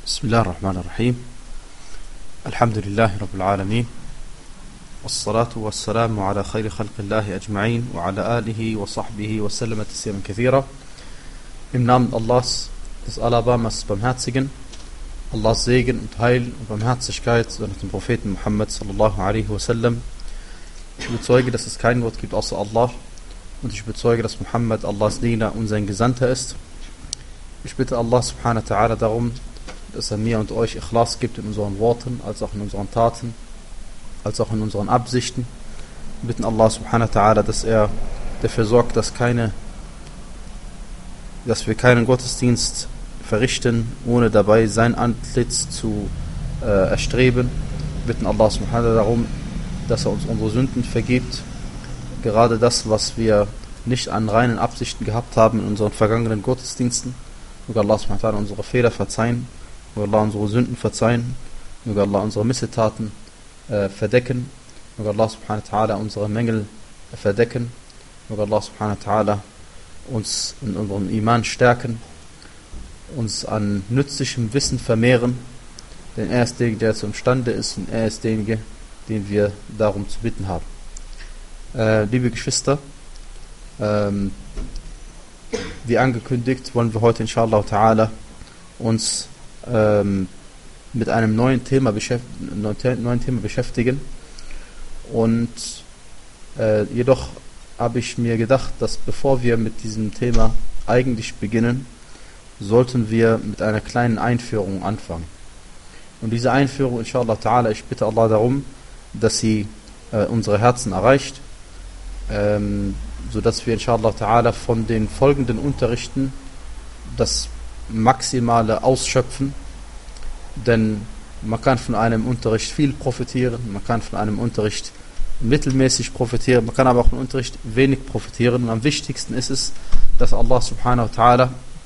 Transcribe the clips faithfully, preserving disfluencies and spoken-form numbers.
بسم الله الرحمن الرحيم الحمد لله رب العالمين والصلاة والسلام على خير خلق الله أجمعين وعلى آله وصحبه وسلم تسليما كثيرا. Im Namen Allahs, des Alabamas Barmherzigen, Allahs Segen und Heil und Barmherzigkeit durch den Propheten Muhammad sallallahu alaihi wasallam. Ich bezeuge, dass es kein Gott gibt außer Allah und ich bezeuge, dass Muhammad Allahs Diener und sein Gesandter ist. Ich bitte Allah subhanahu wa ta'ala darum, dass er mir und euch Ikhlas gibt in unseren Worten, als auch in unseren Taten, als auch in unseren Absichten. Wir bitten Allah subhanahu wa ta'ala, dass er dafür sorgt, dass keine, dass wir keinen Gottesdienst verrichten, ohne dabei sein Antlitz zu äh, erstreben. Wir bitten Allah subhanahu wa ta'ala darum, dass er uns unsere Sünden vergibt. Gerade das, was wir nicht an reinen Absichten gehabt haben in unseren vergangenen Gottesdiensten. Möge Allah subhanahu wa ta'ala unsere Fehler verzeihen. Möge Allah unsere Sünden verzeihen, möge Allah unsere Missetaten äh, verdecken, möge Allah subhanahu wa ta'ala unsere Mängel äh, verdecken, möge Allah subhanahu wa ta'ala uns in unserem Iman stärken, uns an nützlichem Wissen vermehren, denn er ist derjenige, der zu imstande ist und er ist derjenige, den wir darum zu bitten haben. Äh, liebe Geschwister, ähm, wie angekündigt, wollen wir heute inshallah ta'ala uns Ähm, mit einem neuen Thema, beschäft- neuen Thema beschäftigen. Und äh, jedoch habe ich mir gedacht, dass bevor wir mit diesem Thema eigentlich beginnen, sollten wir mit einer kleinen Einführung anfangen. Und diese Einführung, inshallah ta'ala, ich bitte Allah darum, dass sie äh, unsere Herzen erreicht, ähm, sodass wir inshallah ta'ala von den folgenden Unterrichten das Maximale ausschöpfen, denn man kann von einem Unterricht viel profitieren, man kann von einem Unterricht mittelmäßig profitieren, man kann aber auch von einem Unterricht wenig profitieren. Und am wichtigsten ist es, dass Allah subhanahu wa ta'ala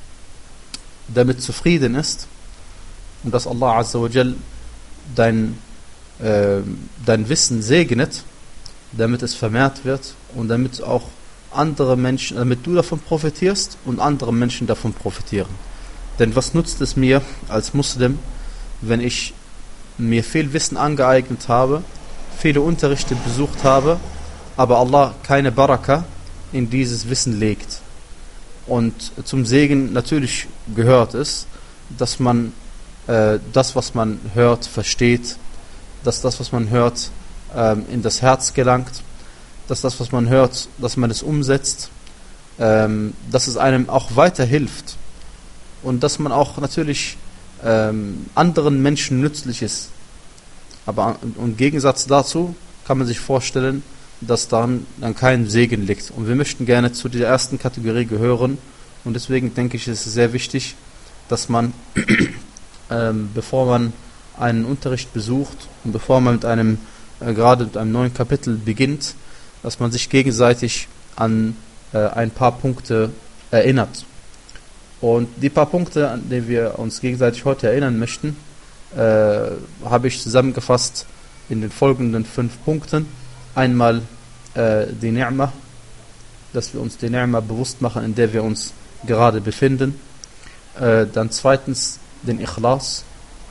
damit zufrieden ist und dass Allah azza wa jal dein, äh, dein Wissen segnet, damit es vermehrt wird und damit auch andere Menschen, damit du davon profitierst und andere Menschen davon profitieren. Denn was nutzt es mir als Muslim, wenn ich mir viel Wissen angeeignet habe, viele Unterrichte besucht habe, aber Allah keine Baraka in dieses Wissen legt. Und zum Segen natürlich gehört es, dass man äh, das, was man hört, versteht, dass das, was man hört, ähm, in das Herz gelangt, dass das, was man hört, dass man es umsetzt, ähm, dass es einem auch weiterhilft. Und dass man auch natürlich ähm, anderen Menschen nützlich ist. Aber im Gegensatz dazu kann man sich vorstellen, dass daran dann kein Segen liegt. Und wir möchten gerne zu dieser ersten Kategorie gehören. Und deswegen denke ich, ist es sehr wichtig, dass man, ähm, bevor man einen Unterricht besucht und bevor man mit einem, äh, gerade mit einem neuen Kapitel beginnt, dass man sich gegenseitig an äh, ein paar Punkte erinnert. Und die paar Punkte, an die wir uns gegenseitig heute erinnern möchten, äh, habe ich zusammengefasst in den folgenden fünf Punkten. Einmal äh, die Ni'mah, dass wir uns die Ni'mah bewusst machen, in der wir uns gerade befinden. Äh, dann zweitens den Ikhlas.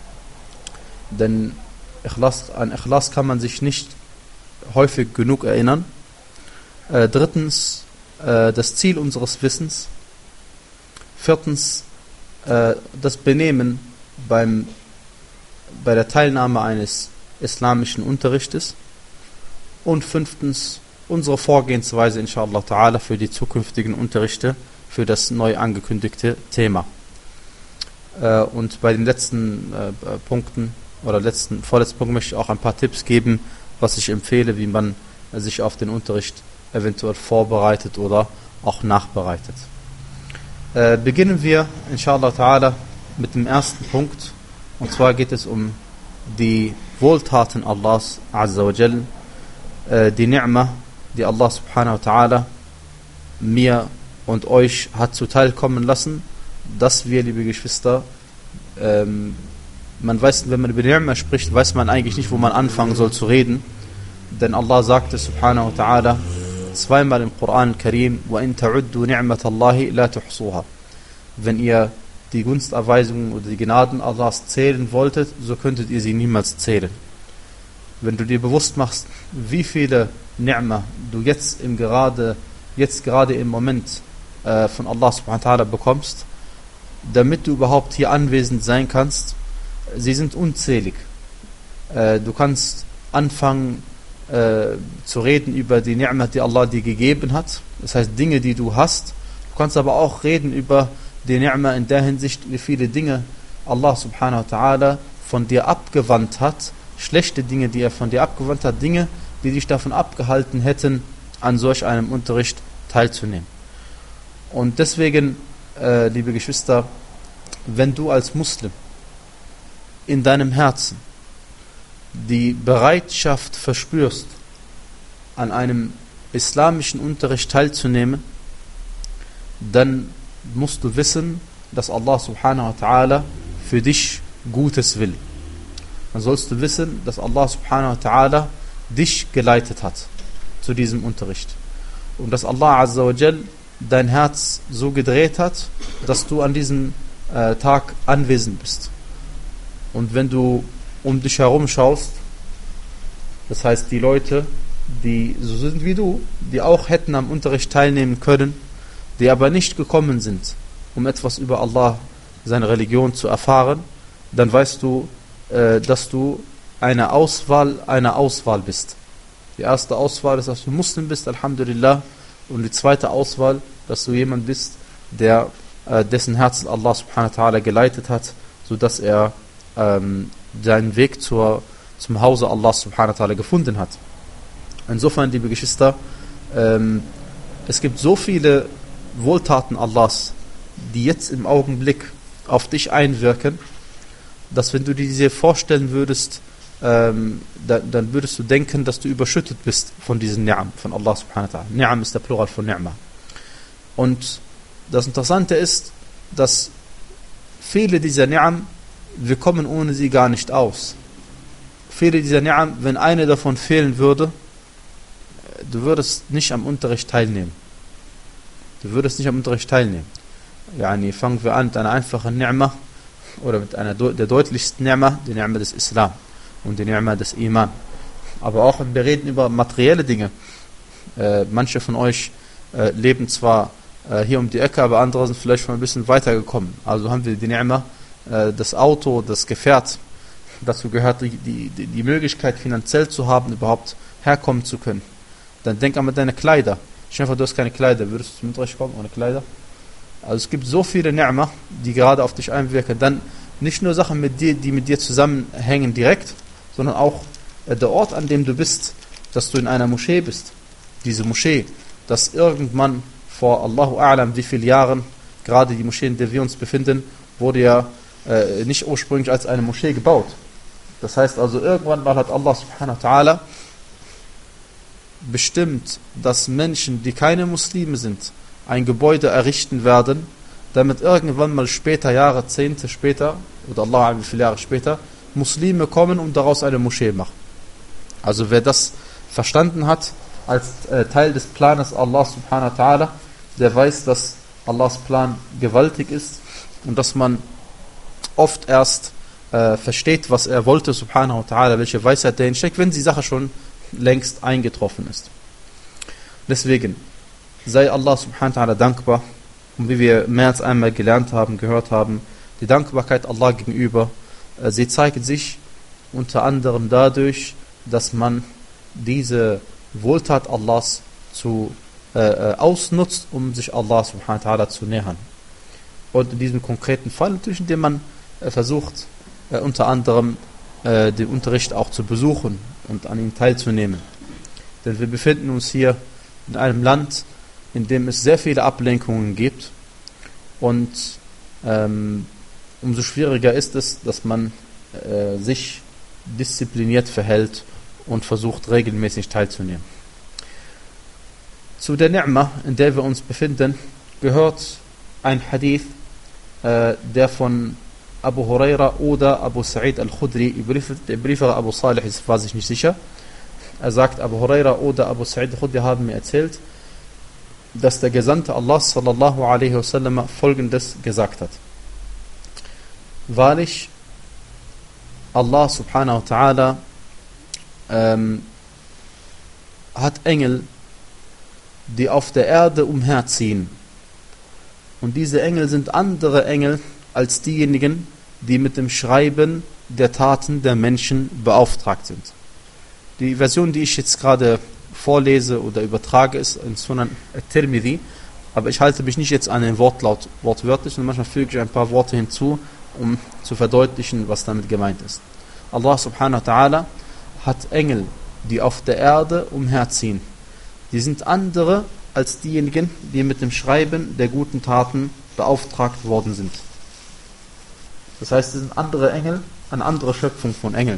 Denn Ikhlas, an Ikhlas kann man sich nicht häufig genug erinnern. Äh, drittens äh, das Ziel unseres Wissens. Viertens, äh, das Benehmen beim, bei der Teilnahme eines islamischen Unterrichtes. Und fünftens, unsere Vorgehensweise, inshallah ta'ala, für die zukünftigen Unterrichte, für das neu angekündigte Thema. Äh, und bei den letzten äh, Punkten, oder letzten, vorletzten Punkt möchte ich auch ein paar Tipps geben, was ich empfehle, wie man äh, sich auf den Unterricht eventuell vorbereitet oder auch nachbereitet. Äh, beginnen wir, inshallah ta'ala, mit dem ersten Punkt. Und zwar geht es um die Wohltaten Allahs azza wa jal, äh, die Ni'mah, die Allah subhanahu wa ta'ala mir und euch hat zuteilkommen lassen, dass wir, liebe Geschwister, ähm, man weiß, wenn man über Ni'mah spricht, weiß man eigentlich nicht, wo man anfangen soll zu reden. Denn Allah sagte subhanahu wa ta'ala zweimal im Koran Karim: وَإِن تَعُدُّوا نِعْمَةَ اللَّهِ لَا تُحْصُوهَا. Wenn ihr die Gunsterweisungen oder die Gnaden Allahs zählen wolltet, so könntet ihr sie niemals zählen. Wenn du dir bewusst machst, wie viele Ni'mah du jetzt im gerade, jetzt gerade im Moment äh, von Allah subhanahu wa ta'ala bekommst, damit du überhaupt hier anwesend sein kannst, sie sind unzählig. Äh, du kannst anfangen äh, zu reden über die Ni'mah, die Allah dir gegeben hat, das heißt Dinge, die du hast. Du kannst aber auch reden über die Ni'mah in der Hinsicht, wie viele Dinge Allah subhanahu wa ta'ala von dir abgewandt hat, schlechte Dinge, die er von dir abgewandt hat, Dinge, die dich davon abgehalten hätten, an solch einem Unterricht teilzunehmen. Und deswegen, äh, liebe Geschwister, wenn du als Muslim in deinem Herzen die Bereitschaft verspürst, an einem islamischen Unterricht teilzunehmen, dann musst du wissen, dass Allah subhanahu wa ta'ala für dich Gutes will. Dann sollst du wissen, dass Allah subhanahu wa ta'ala dich geleitet hat zu diesem Unterricht. Und dass Allah azza wa jal dein Herz so gedreht hat, dass du an diesem äh, Tag anwesend bist. Und wenn du um dich herum schaust, das heißt die Leute, die so sind wie du, die auch hätten am Unterricht teilnehmen können, die aber nicht gekommen sind, um etwas über Allah, seine Religion zu erfahren, dann weißt du, äh, dass du eine Auswahl einer Auswahl bist. Die erste Auswahl ist, dass du Muslim bist, Alhamdulillah, und die zweite Auswahl, dass du jemand bist, der äh, dessen Herzen Allah subhanahu wa ta'ala geleitet hat, sodass er ähm, seinen Weg zur, zum Hause Allah subhanahu wa ta'ala gefunden hat. Insofern, liebe Geschwister, ähm, es gibt so viele Wohltaten Allahs, die jetzt im Augenblick auf dich einwirken, dass wenn du dir diese vorstellen würdest, ähm, da, dann würdest du denken, dass du überschüttet bist von diesen Ni'am, von Allah subhanahu wa ta'ala. Ni'am ist der Plural von Ni'ma. Und das Interessante ist, dass viele dieser Ni'am, wir kommen ohne sie gar nicht aus. Viele dieser Ni'am, wenn eine davon fehlen würde, du würdest nicht am Unterricht teilnehmen. Du würdest nicht am Unterricht teilnehmen. Yani fangen wir an mit einer einfachen Ni'mah oder mit einer der deutlichsten Ni'mah, die Ni'mah des Islam und die Ni'mah des Iman. Aber auch wenn wir reden über materielle Dinge. Äh, manche von euch äh, leben zwar äh, hier um die Ecke, aber andere sind vielleicht schon ein bisschen weitergekommen. Also haben wir die Ni'mah, äh, das Auto, das Gefährt. Dazu gehört die, die, die Möglichkeit, finanziell zu haben, überhaupt herkommen zu können. Dann denk an deine Kleider. Stell dir vor, du hast keine Kleider, würdest du zum Unterricht kommen ohne Kleider? Also es gibt so viele Ni'mah, die gerade auf dich einwirken. Dann nicht nur Sachen, mit dir, die mit dir zusammenhängen direkt, sondern auch äh, der Ort, an dem du bist, dass du in einer Moschee bist. Diese Moschee, dass irgendwann vor Allahu A'lam wie viele Jahren, gerade die Moschee, in der wir uns befinden, wurde ja äh, nicht ursprünglich als eine Moschee gebaut. Das heißt also, irgendwann mal hat Allah subhanahu wa ta'ala bestimmt, dass Menschen, die keine Muslime sind, ein Gebäude errichten werden, damit irgendwann mal später, Jahrzehnte später, oder Allah, wie viele Jahre später, Muslime kommen und daraus eine Moschee machen. Also wer das verstanden hat, als äh, Teil des Planes Allah subhanahu wa ta'ala, der weiß, dass Allahs Plan gewaltig ist und dass man oft erst äh, versteht, was er wollte, subhanahu wa ta'ala, welche Weisheit dahin steckt, wenn die Sache schon längst eingetroffen ist. Deswegen sei Allah subhanahu wa ta'ala dankbar, und wie wir mehr als einmal gelernt haben, gehört haben, die Dankbarkeit Allah gegenüber, äh, sie zeigt sich unter anderem dadurch, dass man diese Wohltat Allahs zu, äh, ausnutzt, um sich Allah subhanahu wa ta'ala zu nähern. Und in diesem konkreten Fall natürlich, indem man äh, versucht, äh, unter anderem äh, den Unterricht auch zu besuchen und an ihm teilzunehmen. Denn wir befinden uns hier in einem Land, in dem es sehr viele Ablenkungen gibt, und ähm, umso schwieriger ist es, dass man äh, sich diszipliniert verhält und versucht regelmäßig teilzunehmen. Zu der Ni'mah, in der wir uns befinden, gehört ein Hadith, äh, der von Abu Huraira oder Abu Sa'id al-Khudri, der Briefer Abu Salih ist, war sich nicht sicher. Er sagt, Abu Huraira oder Abu Sa'id al-Khudri haben mir erzählt, dass der Gesandte Allah sallallahu alaihi wasallam Folgendes gesagt hat. wahrlich, Allah subhanahu wa ta'ala ähm, hat Engel, die auf der Erde umherziehen. Und diese Engel sind andere Engel als diejenigen, die mit dem Schreiben der Taten der Menschen beauftragt sind. Die Version, die ich jetzt gerade vorlese oder übertrage, ist in Sunan at-Tirmidhi, aber ich halte mich nicht jetzt an den Wortlaut wortwörtlich, sondern manchmal füge ich ein paar Worte hinzu, um zu verdeutlichen, was damit gemeint ist. Allah subhanahu wa ta'ala hat Engel, die auf der Erde umherziehen. Die sind andere als diejenigen, die mit dem Schreiben der guten Taten beauftragt worden sind. Das heißt, es sind andere Engel, eine andere Schöpfung von Engeln.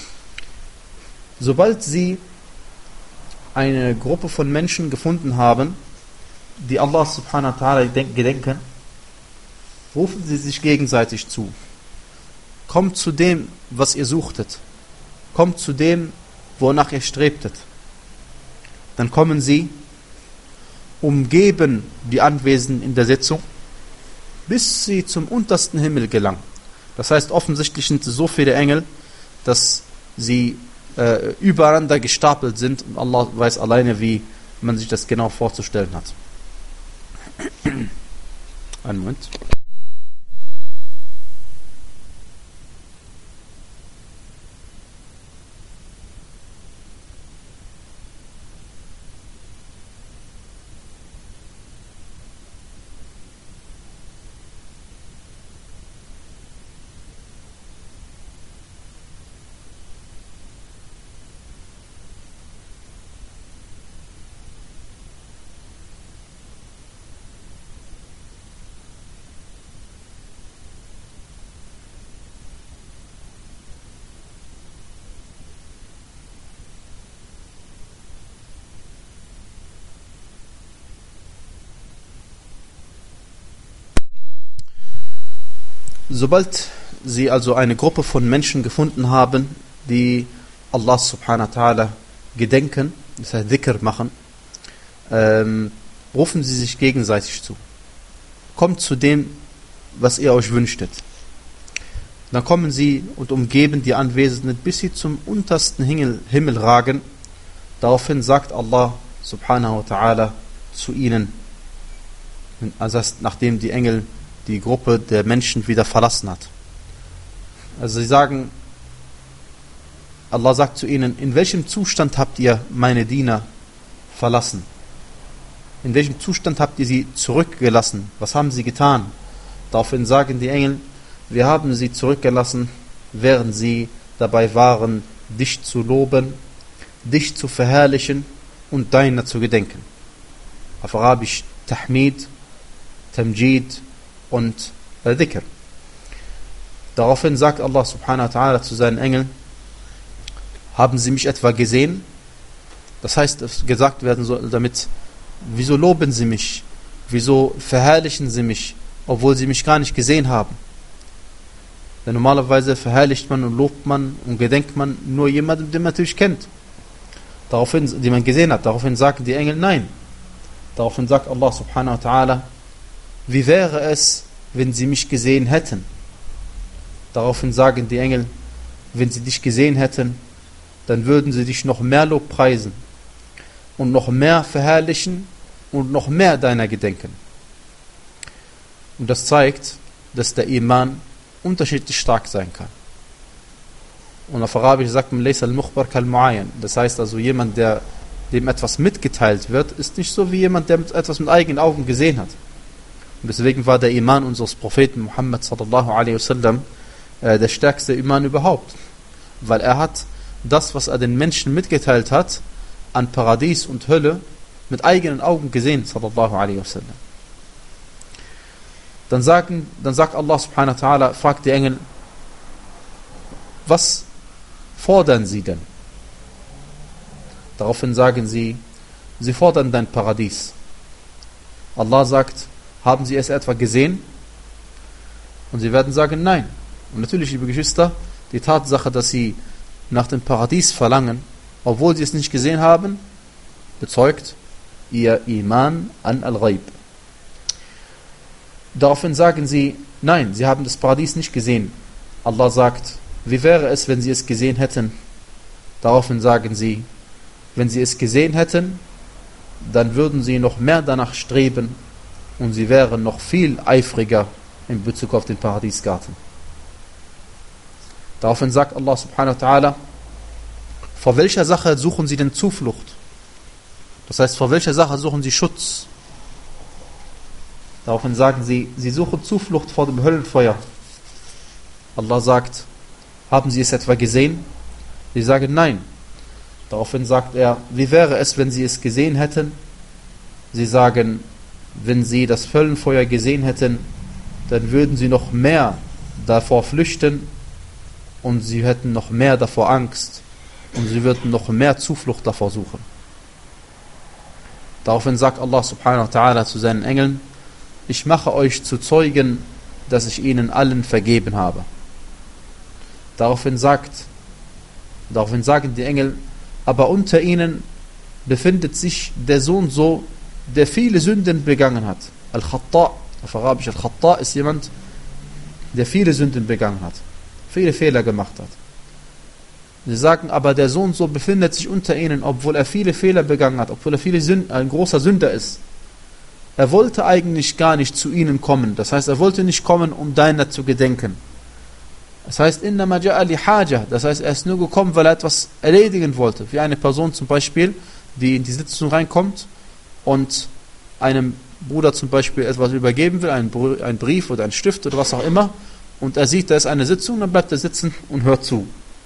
Sobald sie eine Gruppe von Menschen gefunden haben, die Allah subhanahu wa ta'ala gedenken, rufen sie sich gegenseitig zu. Kommt zu dem, was ihr suchtet. Kommt zu dem, wonach ihr strebtet. Dann kommen sie, umgeben die Anwesenden in der Sitzung, bis sie zum untersten Himmel gelangen. Das heißt, offensichtlich sind so viele Engel, dass sie äh, übereinander gestapelt sind und Allah weiß alleine, wie man sich das genau vorzustellen hat. Einen Moment. Sobald sie also eine Gruppe von Menschen gefunden haben, die Allah subhanahu wa ta'ala gedenken, das heißt Dhikr machen, ähm, rufen sie sich gegenseitig zu. Kommt zu dem, was ihr euch wünschtet. Dann kommen sie und umgeben die Anwesenden, bis sie zum untersten Himmel, Himmel ragen. Daraufhin sagt Allah subhanahu wa ta'ala zu ihnen, also nachdem die Engel die Gruppe der Menschen wieder verlassen hat. Also sie sagen, Allah sagt zu ihnen, in welchem Zustand habt ihr meine Diener verlassen? In welchem Zustand habt ihr sie zurückgelassen? Was haben sie getan? Daraufhin sagen die Engel, wir haben sie zurückgelassen, während sie dabei waren, dich zu loben, dich zu verherrlichen und deiner zu gedenken. Auf Arabisch Tahmid, Tamjid und Dhikr. Daraufhin sagt Allah subhanahu wa ta'ala zu seinen Engeln, haben sie mich etwa gesehen? Das heißt, es gesagt werden soll damit, wieso loben sie mich? Wieso verherrlichen sie mich, obwohl sie mich gar nicht gesehen haben? Denn normalerweise verherrlicht man und lobt man und gedenkt man nur jemanden, den man natürlich kennt. Daraufhin, den man gesehen hat. Daraufhin sagen die Engel nein. Daraufhin sagt Allah subhanahu wa ta'ala, wie wäre es, wenn sie mich gesehen hätten? Daraufhin sagen die Engel, wenn sie dich gesehen hätten, dann würden sie dich noch mehr Lob preisen und noch mehr verherrlichen und noch mehr deiner gedenken. Und das zeigt, dass der Iman unterschiedlich stark sein kann. Und auf Arabisch sagt man, Laysa al-Mukhbar kal-Mu'ayyan. Das heißt also, jemand, der dem etwas mitgeteilt wird, ist nicht so wie jemand, der etwas mit eigenen Augen gesehen hat. Und deswegen war der Iman unseres Propheten Muhammad sallallahu alaihi wasallam äh, der stärkste Iman überhaupt. Weil er hat das, was er den Menschen mitgeteilt hat, an Paradies und Hölle mit eigenen Augen gesehen, sallallahu alaihi wasallam. Dann, sagen, dann sagt Allah subhanahu wa ta'ala, fragt die Engel, was fordern sie denn? Daraufhin sagen sie, sie fordern dein Paradies. Allah sagt, haben sie es etwa gesehen? Und sie werden sagen, nein. Und natürlich, liebe Geschwister, die Tatsache, dass sie nach dem Paradies verlangen, obwohl sie es nicht gesehen haben, bezeugt ihr Iman an Al-Ghaib. Daraufhin sagen sie, nein, sie haben das Paradies nicht gesehen. Allah sagt, wie wäre es, wenn sie es gesehen hätten? Daraufhin sagen sie, wenn sie es gesehen hätten, dann würden sie noch mehr danach streben und sie wären noch viel eifriger in Bezug auf den Paradiesgarten. Daraufhin sagt Allah subhanahu wa ta'ala, vor welcher Sache suchen sie denn Zuflucht? Das heißt, vor welcher Sache suchen sie Schutz? Daraufhin sagen sie, sie suchen Zuflucht vor dem Höllenfeuer. Allah sagt, haben sie es etwa gesehen? Sie sagen nein. Daraufhin sagt er, wie wäre es, wenn sie es gesehen hätten? Sie sagen, wenn sie das Höllenfeuer gesehen hätten, dann würden sie noch mehr davor flüchten und sie hätten noch mehr davor Angst und sie würden noch mehr Zuflucht davor suchen. Daraufhin sagt Allah subhanahu wa ta'ala zu seinen Engeln, ich mache euch zu Zeugen, dass ich ihnen allen vergeben habe. Daraufhin sagt, daraufhin sagen die Engel, aber unter ihnen befindet sich der Sohn so, der viele Sünden begangen hat. Al-Khatta, auf Arabisch Al-Khatta ist jemand, der viele Sünden begangen hat, viele Fehler gemacht hat. Sie sagen, aber der Sohn so befindet sich unter ihnen, obwohl er viele Fehler begangen hat, obwohl er viele Sünden, ein großer Sünder ist. Er wollte eigentlich gar nicht zu ihnen kommen. Das heißt, er wollte nicht kommen, um deiner zu gedenken. Das heißt, innama ja'a li haja. Das heißt, er ist nur gekommen, weil er etwas erledigen wollte. Wie eine Person zum Beispiel, die in die Sitzung reinkommt und einem Bruder zum Beispiel etwas übergeben will, einen Brief oder einen Stift oder was auch immer, und er sieht, da ist eine Sitzung, dann bleibt er sitzen und hört zu.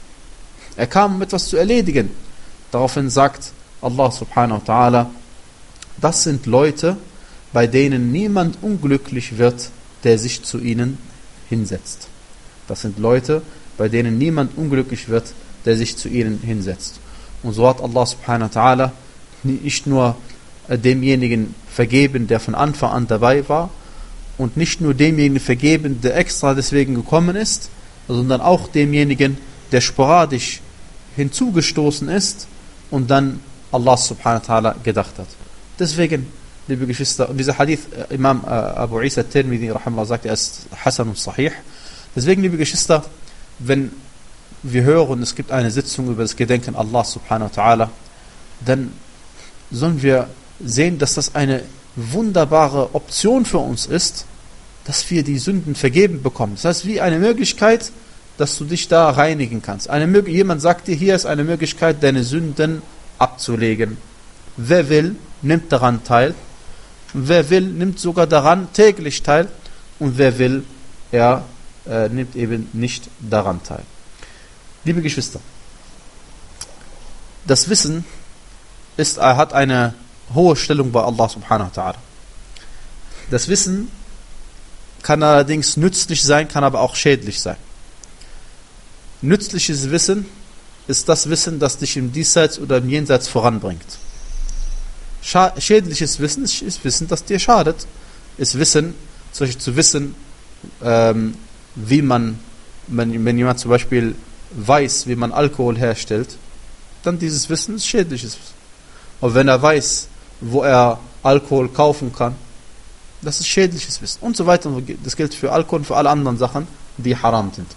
Er kam, um etwas zu erledigen. Daraufhin sagt Allah subhanahu wa ta'ala, das sind Leute, bei denen niemand unglücklich wird, der sich zu ihnen hinsetzt. Das sind Leute, bei denen niemand unglücklich wird, der sich zu ihnen hinsetzt. Und so hat Allah subhanahu wa ta'ala nicht nur demjenigen vergeben, der von Anfang an dabei war, und nicht nur demjenigen vergeben, der extra deswegen gekommen ist, sondern auch demjenigen, der sporadisch hinzugestoßen ist und dann Allah subhanahu wa ta'ala gedacht hat. Deswegen, liebe Geschwister, und dieser Hadith, Imam äh, Abu Isa al-Tirmidhi rahimahullah sagt, er ist Hasan und Sahih. Deswegen, liebe Geschwister, wenn wir hören, es gibt eine Sitzung über das Gedenken Allah subhanahu wa ta'ala, dann sollen wir sehen, dass das eine wunderbare Option für uns ist, dass wir die Sünden vergeben bekommen. Das heißt, wie eine Möglichkeit, dass du dich da reinigen kannst. Eine, jemand sagt dir, hier ist eine Möglichkeit, deine Sünden abzulegen. Wer will, nimmt daran teil. Wer will, nimmt sogar daran täglich teil. Und wer will, er äh, nimmt eben nicht daran teil. Liebe Geschwister, das Wissen ist, er hat eine hohe Stellung bei Allah subhanahu wa ta'ala. Das Wissen kann allerdings nützlich sein, kann aber auch schädlich sein. Nützliches Wissen ist das Wissen, das dich im Diesseits oder im Jenseits voranbringt. Scha- schädliches Wissen ist Wissen, das dir schadet. Ist Wissen, zum Beispiel zu wissen, ähm, wie man, wenn, wenn jemand zum Beispiel weiß, wie man Alkohol herstellt, dann dieses Wissen ist schädliches Wissen. Und wenn er weiß, wo er Alkohol kaufen kann, das ist schädliches Wissen. Und so weiter. Das gilt für Alkohol und für alle anderen Sachen, die haram sind.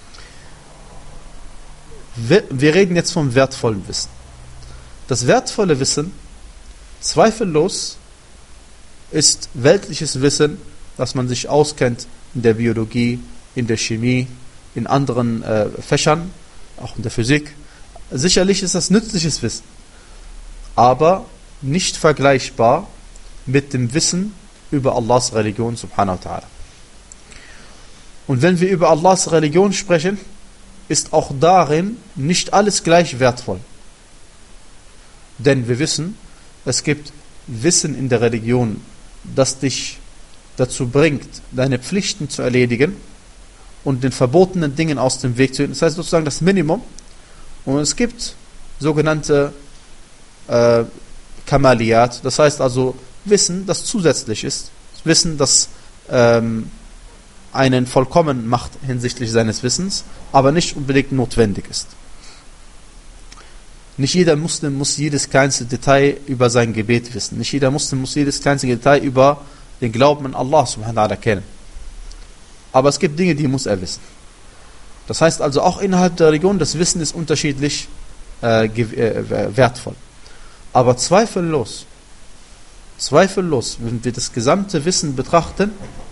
Wir reden jetzt vom wertvollen Wissen. Das wertvolle Wissen, zweifellos, ist weltliches Wissen, dass man sich auskennt in der Biologie, in der Chemie, in anderen äh, Fächern, auch in der Physik. Sicherlich ist das nützliches Wissen, aber nicht vergleichbar mit dem Wissen über Allahs Religion subhanahu wa ta'ala. Und wenn wir über Allahs Religion sprechen, ist auch darin nicht alles gleich wertvoll. Denn wir wissen, es gibt Wissen in der Religion, das dich dazu bringt, deine Pflichten zu erledigen und den verbotenen Dingen aus dem Weg zu gehen. Das heißt sozusagen das Minimum. Und es gibt sogenannte äh, Kamaliyat, das heißt also Wissen, das zusätzlich ist. Wissen, das ähm, einen vollkommen macht hinsichtlich seines Wissens, aber nicht unbedingt notwendig ist. Nicht jeder Muslim muss jedes kleinste Detail über sein Gebet wissen. Nicht jeder Muslim muss jedes kleinste Detail über den Glauben an Allah subhanahu wa ta'ala kennen. aber es gibt Dinge, die muss er wissen. Das heißt also, auch innerhalb der Religion, das Wissen ist unterschiedlich äh, äh, wertvoll. Aber zweifellos, zweifellos, wenn wir das gesamte Wissen betrachten,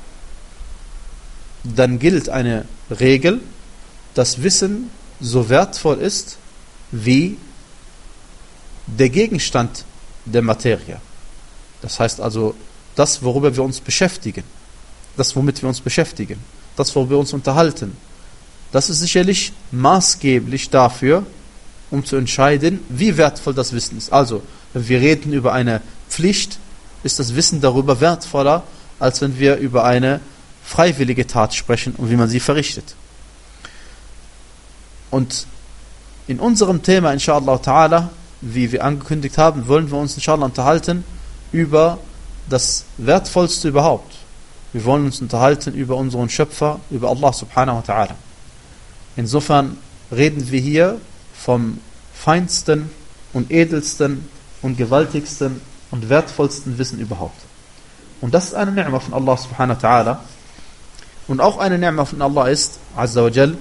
dann gilt eine Regel, dass Wissen so wertvoll ist wie der Gegenstand der Materie. Das heißt also, das, worüber wir uns beschäftigen, das, womit wir uns beschäftigen, das, worüber wir uns unterhalten, das ist sicherlich maßgeblich dafür, um zu entscheiden, wie wertvoll das Wissen ist. Also, wenn wir reden über eine Pflicht, ist das Wissen darüber wertvoller, als wenn wir über eine freiwillige Tat sprechen und wie man sie verrichtet. Und in unserem Thema, inshallah ta'ala, wie wir angekündigt haben, wollen wir uns inshallah unterhalten über das Wertvollste überhaupt. Wir wollen uns unterhalten über unseren Schöpfer, über Allah subhanahu wa ta'ala. Insofern reden wir hier vom feinsten und edelsten und gewaltigsten und wertvollsten Wissen überhaupt. Und das ist eine Ni'ma von Allah subhanahu wa ta'ala. Und auch eine Ni'ma von Allah ist, azza wa jal,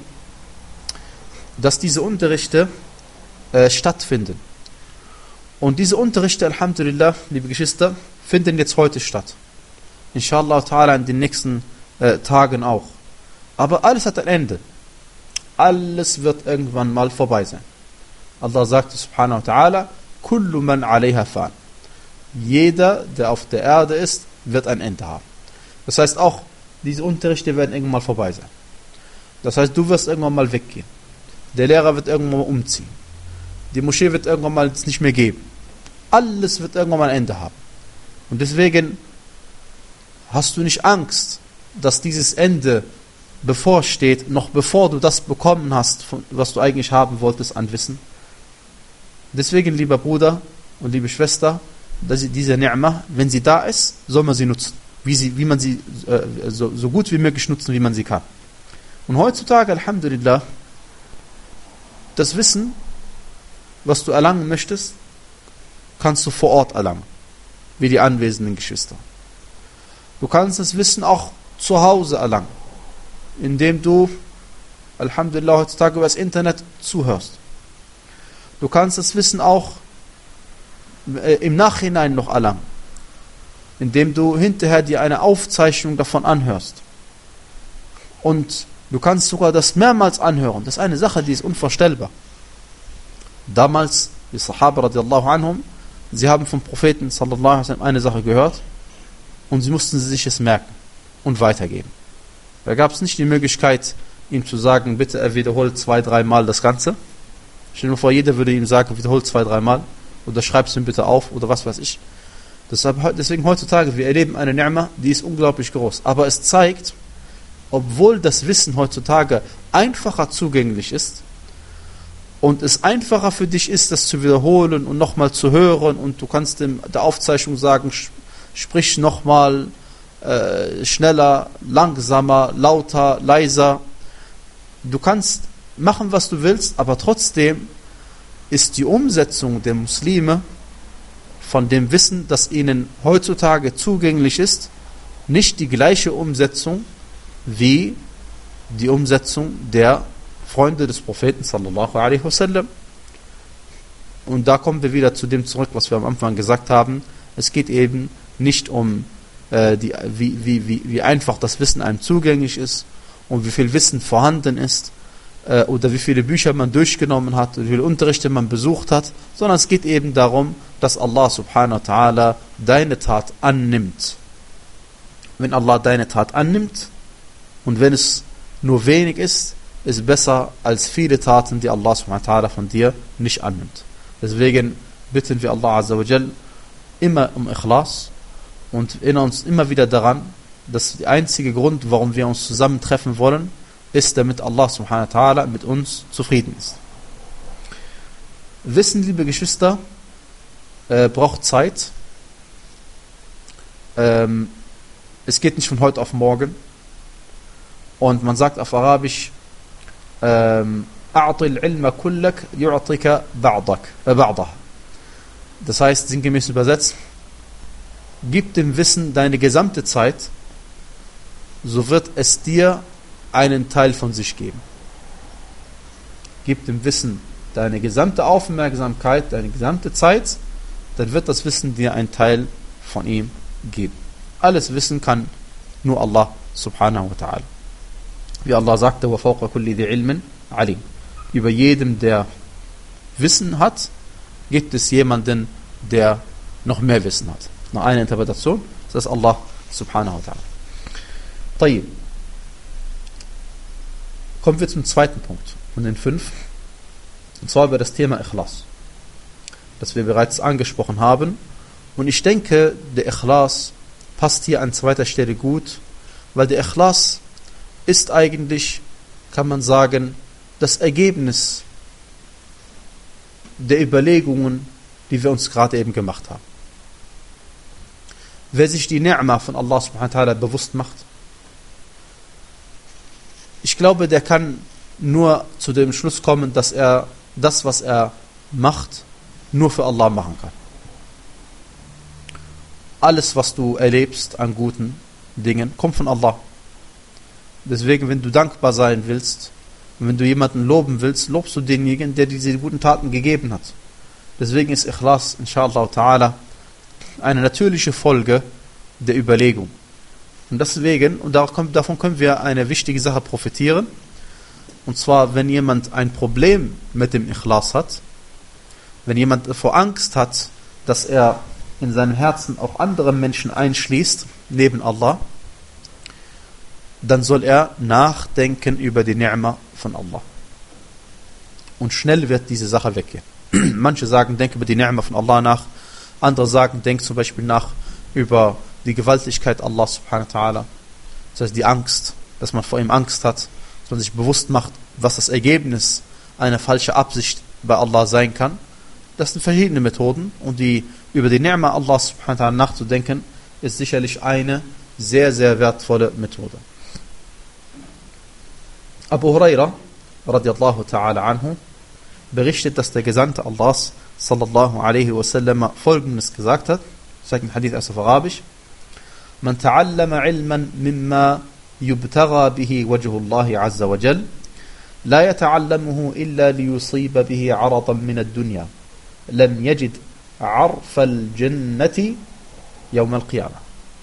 dass diese Unterrichte äh, stattfinden. Und diese Unterrichte, alhamdulillah, liebe Geschwister, finden jetzt heute statt. Inshallah ta'ala in den nächsten äh, Tagen auch. Aber alles hat ein Ende. Alles wird irgendwann mal vorbei sein. Allah sagt subhanahu wa ta'ala, kullu man alayha fan. Jeder, der auf der Erde ist, wird ein Ende haben. Das heißt auch, diese Unterrichte werden irgendwann mal vorbei sein. Das heißt, du wirst irgendwann mal weggehen. Der Lehrer wird irgendwann mal umziehen. Die Moschee wird irgendwann mal es nicht mehr geben. Alles wird irgendwann mal ein Ende haben. Und deswegen hast du nicht Angst, dass dieses Ende bevorsteht, noch bevor du das bekommen hast, was du eigentlich haben wolltest an Wissen. Deswegen, lieber Bruder und liebe Schwester, dass diese Ni'ma, wenn sie da ist, soll man sie nutzen. Wie, sie, wie man sie äh, so, so gut wie möglich nutzen, wie man sie kann. Und heutzutage, alhamdulillah, das Wissen, was du erlangen möchtest, kannst du vor Ort erlangen, wie die anwesenden Geschwister. Du kannst das Wissen auch zu Hause erlangen, indem du, alhamdulillah, heutzutage über das Internet zuhörst. Du kannst das Wissen auch äh, im Nachhinein noch erlangen, indem du hinterher dir eine Aufzeichnung davon anhörst. Und du kannst sogar das mehrmals anhören. Das ist eine Sache, die ist unvorstellbar. Damals, die Sahaba radiallahu anhum, sie haben vom Propheten sallallahu alaihi wasallam eine Sache gehört und sie mussten sich es merken und weitergeben. Da gab es nicht die Möglichkeit, ihm zu sagen, bitte er wiederholt zwei, dreimal das Ganze. Stell dir vor, jeder würde ihm sagen, wiederholt zwei, dreimal oder schreib es ihm bitte auf oder was weiß ich. Deshalb, deswegen heutzutage, wir erleben eine Ni'ma, die ist unglaublich groß. Aber es zeigt, obwohl das Wissen heutzutage einfacher zugänglich ist und es einfacher für dich ist, das zu wiederholen und nochmal zu hören und du kannst in der Aufzeichnung sagen, sprich nochmal äh, schneller, langsamer, lauter, leiser. Du kannst machen, was du willst, aber trotzdem ist die Umsetzung der Muslime von dem Wissen, das ihnen heutzutage zugänglich ist, nicht die gleiche Umsetzung wie die Umsetzung der Freunde des Propheten sallallahu alaihi wasallam. Und da kommen wir wieder zu dem zurück, was wir am Anfang gesagt haben. Es geht eben nicht um äh, die, wie, wie, wie, wie einfach das Wissen einem zugänglich ist und wie viel Wissen vorhanden ist äh, oder wie viele Bücher man durchgenommen hat oder wie viele Unterrichte man besucht hat, sondern es geht eben darum, dass Allah subhanahu wa ta'ala deine Tat annimmt. Wenn Allah deine Tat annimmt und wenn es nur wenig ist, ist besser als viele Taten, die Allah subhanahu wa ta'ala von dir nicht annimmt. Deswegen bitten wir Allah azza wa jal immer um Ikhlas und erinnern uns immer wieder daran, dass der einzige Grund, warum wir uns zusammentreffen wollen, ist, damit Allah subhanahu wa ta'ala mit uns zufrieden ist. Wissen, liebe Geschwister, äh, braucht Zeit. Ähm, es geht nicht von heute auf morgen. Und man sagt auf Arabisch, ähm, أعطِ العلم كلك يعطيك بعضك بعضه. Das heißt, sinngemäß übersetzt, gib dem Wissen deine gesamte Zeit, so wird es dir einen Teil von sich geben. Gib dem Wissen deine gesamte Aufmerksamkeit, deine gesamte Zeit, dann wird das Wissen dir einen Teil von ihm geben. Alles Wissen kann nur Allah subhanahu wa ta'ala. Wie Allah sagte, وَفَوْقَ كُلِّ ذِي عِلْمٍ عَلِيمٍ. Über jedem, der Wissen hat, gibt es jemanden, der noch mehr Wissen hat. Nach einer Interpretation, das ist Allah subhanahu wa ta'ala. طيب. Kommen wir zum zweiten Punkt von den fünf. Und zwar über das Thema Ikhlas, das wir bereits angesprochen haben. Und ich denke, der Ikhlas passt hier an zweiter Stelle gut, weil der Ikhlas ist eigentlich, kann man sagen, das Ergebnis der Überlegungen, die wir uns gerade eben gemacht haben. Wer sich die Ni'ma von Allah subhanahu wa ta'ala bewusst macht, ich glaube, der kann nur zu dem Schluss kommen, dass er das, was er macht, nur für Allah machen kann. Alles, was du erlebst an guten Dingen, kommt von Allah. Deswegen, wenn du dankbar sein willst, und wenn du jemanden loben willst, lobst du denjenigen, der diese guten Taten gegeben hat. Deswegen ist Ikhlas, inshallah ta'ala, eine natürliche Folge der Überlegung. Und deswegen, und davon können wir eine wichtige Sache profitieren, und zwar, wenn jemand ein Problem mit dem Ikhlas hat, wenn jemand vor Angst hat, dass er in seinem Herzen auch andere Menschen einschließt, neben Allah, dann soll er nachdenken über die Ni'ma von Allah. Und schnell wird diese Sache weggehen. Manche sagen, denk über die Ni'ma von Allah nach. Andere sagen, denk zum Beispiel nach über die Gewaltigkeit Allah subhanahu wa ta'ala. Das heißt, die Angst, dass man vor ihm Angst hat, dass man sich bewusst macht, was das Ergebnis einer falschen Absicht bei Allah sein kann. Das sind verschiedene Methoden. Und die, über die Ni'ma Allah subhanahu wa ta'ala nachzudenken, ist sicherlich eine sehr, sehr wertvolle Methode. Abu Huraira, radiallahu ta'ala anhu, berichtet, dass der Gesandte Allahs, sallallahu alaihi wasallam, Folgendes gesagt hat. Ich sage den Hadith erst auf Arabisch. Man ta'allama ilman mimma yubtagha bihi wajhu Allah azza wa jal, la yata'allamuhu illa liyusiba bihi aradan min ad-dunya, lam yajid arfa al-jannati yawm al-qiyamah.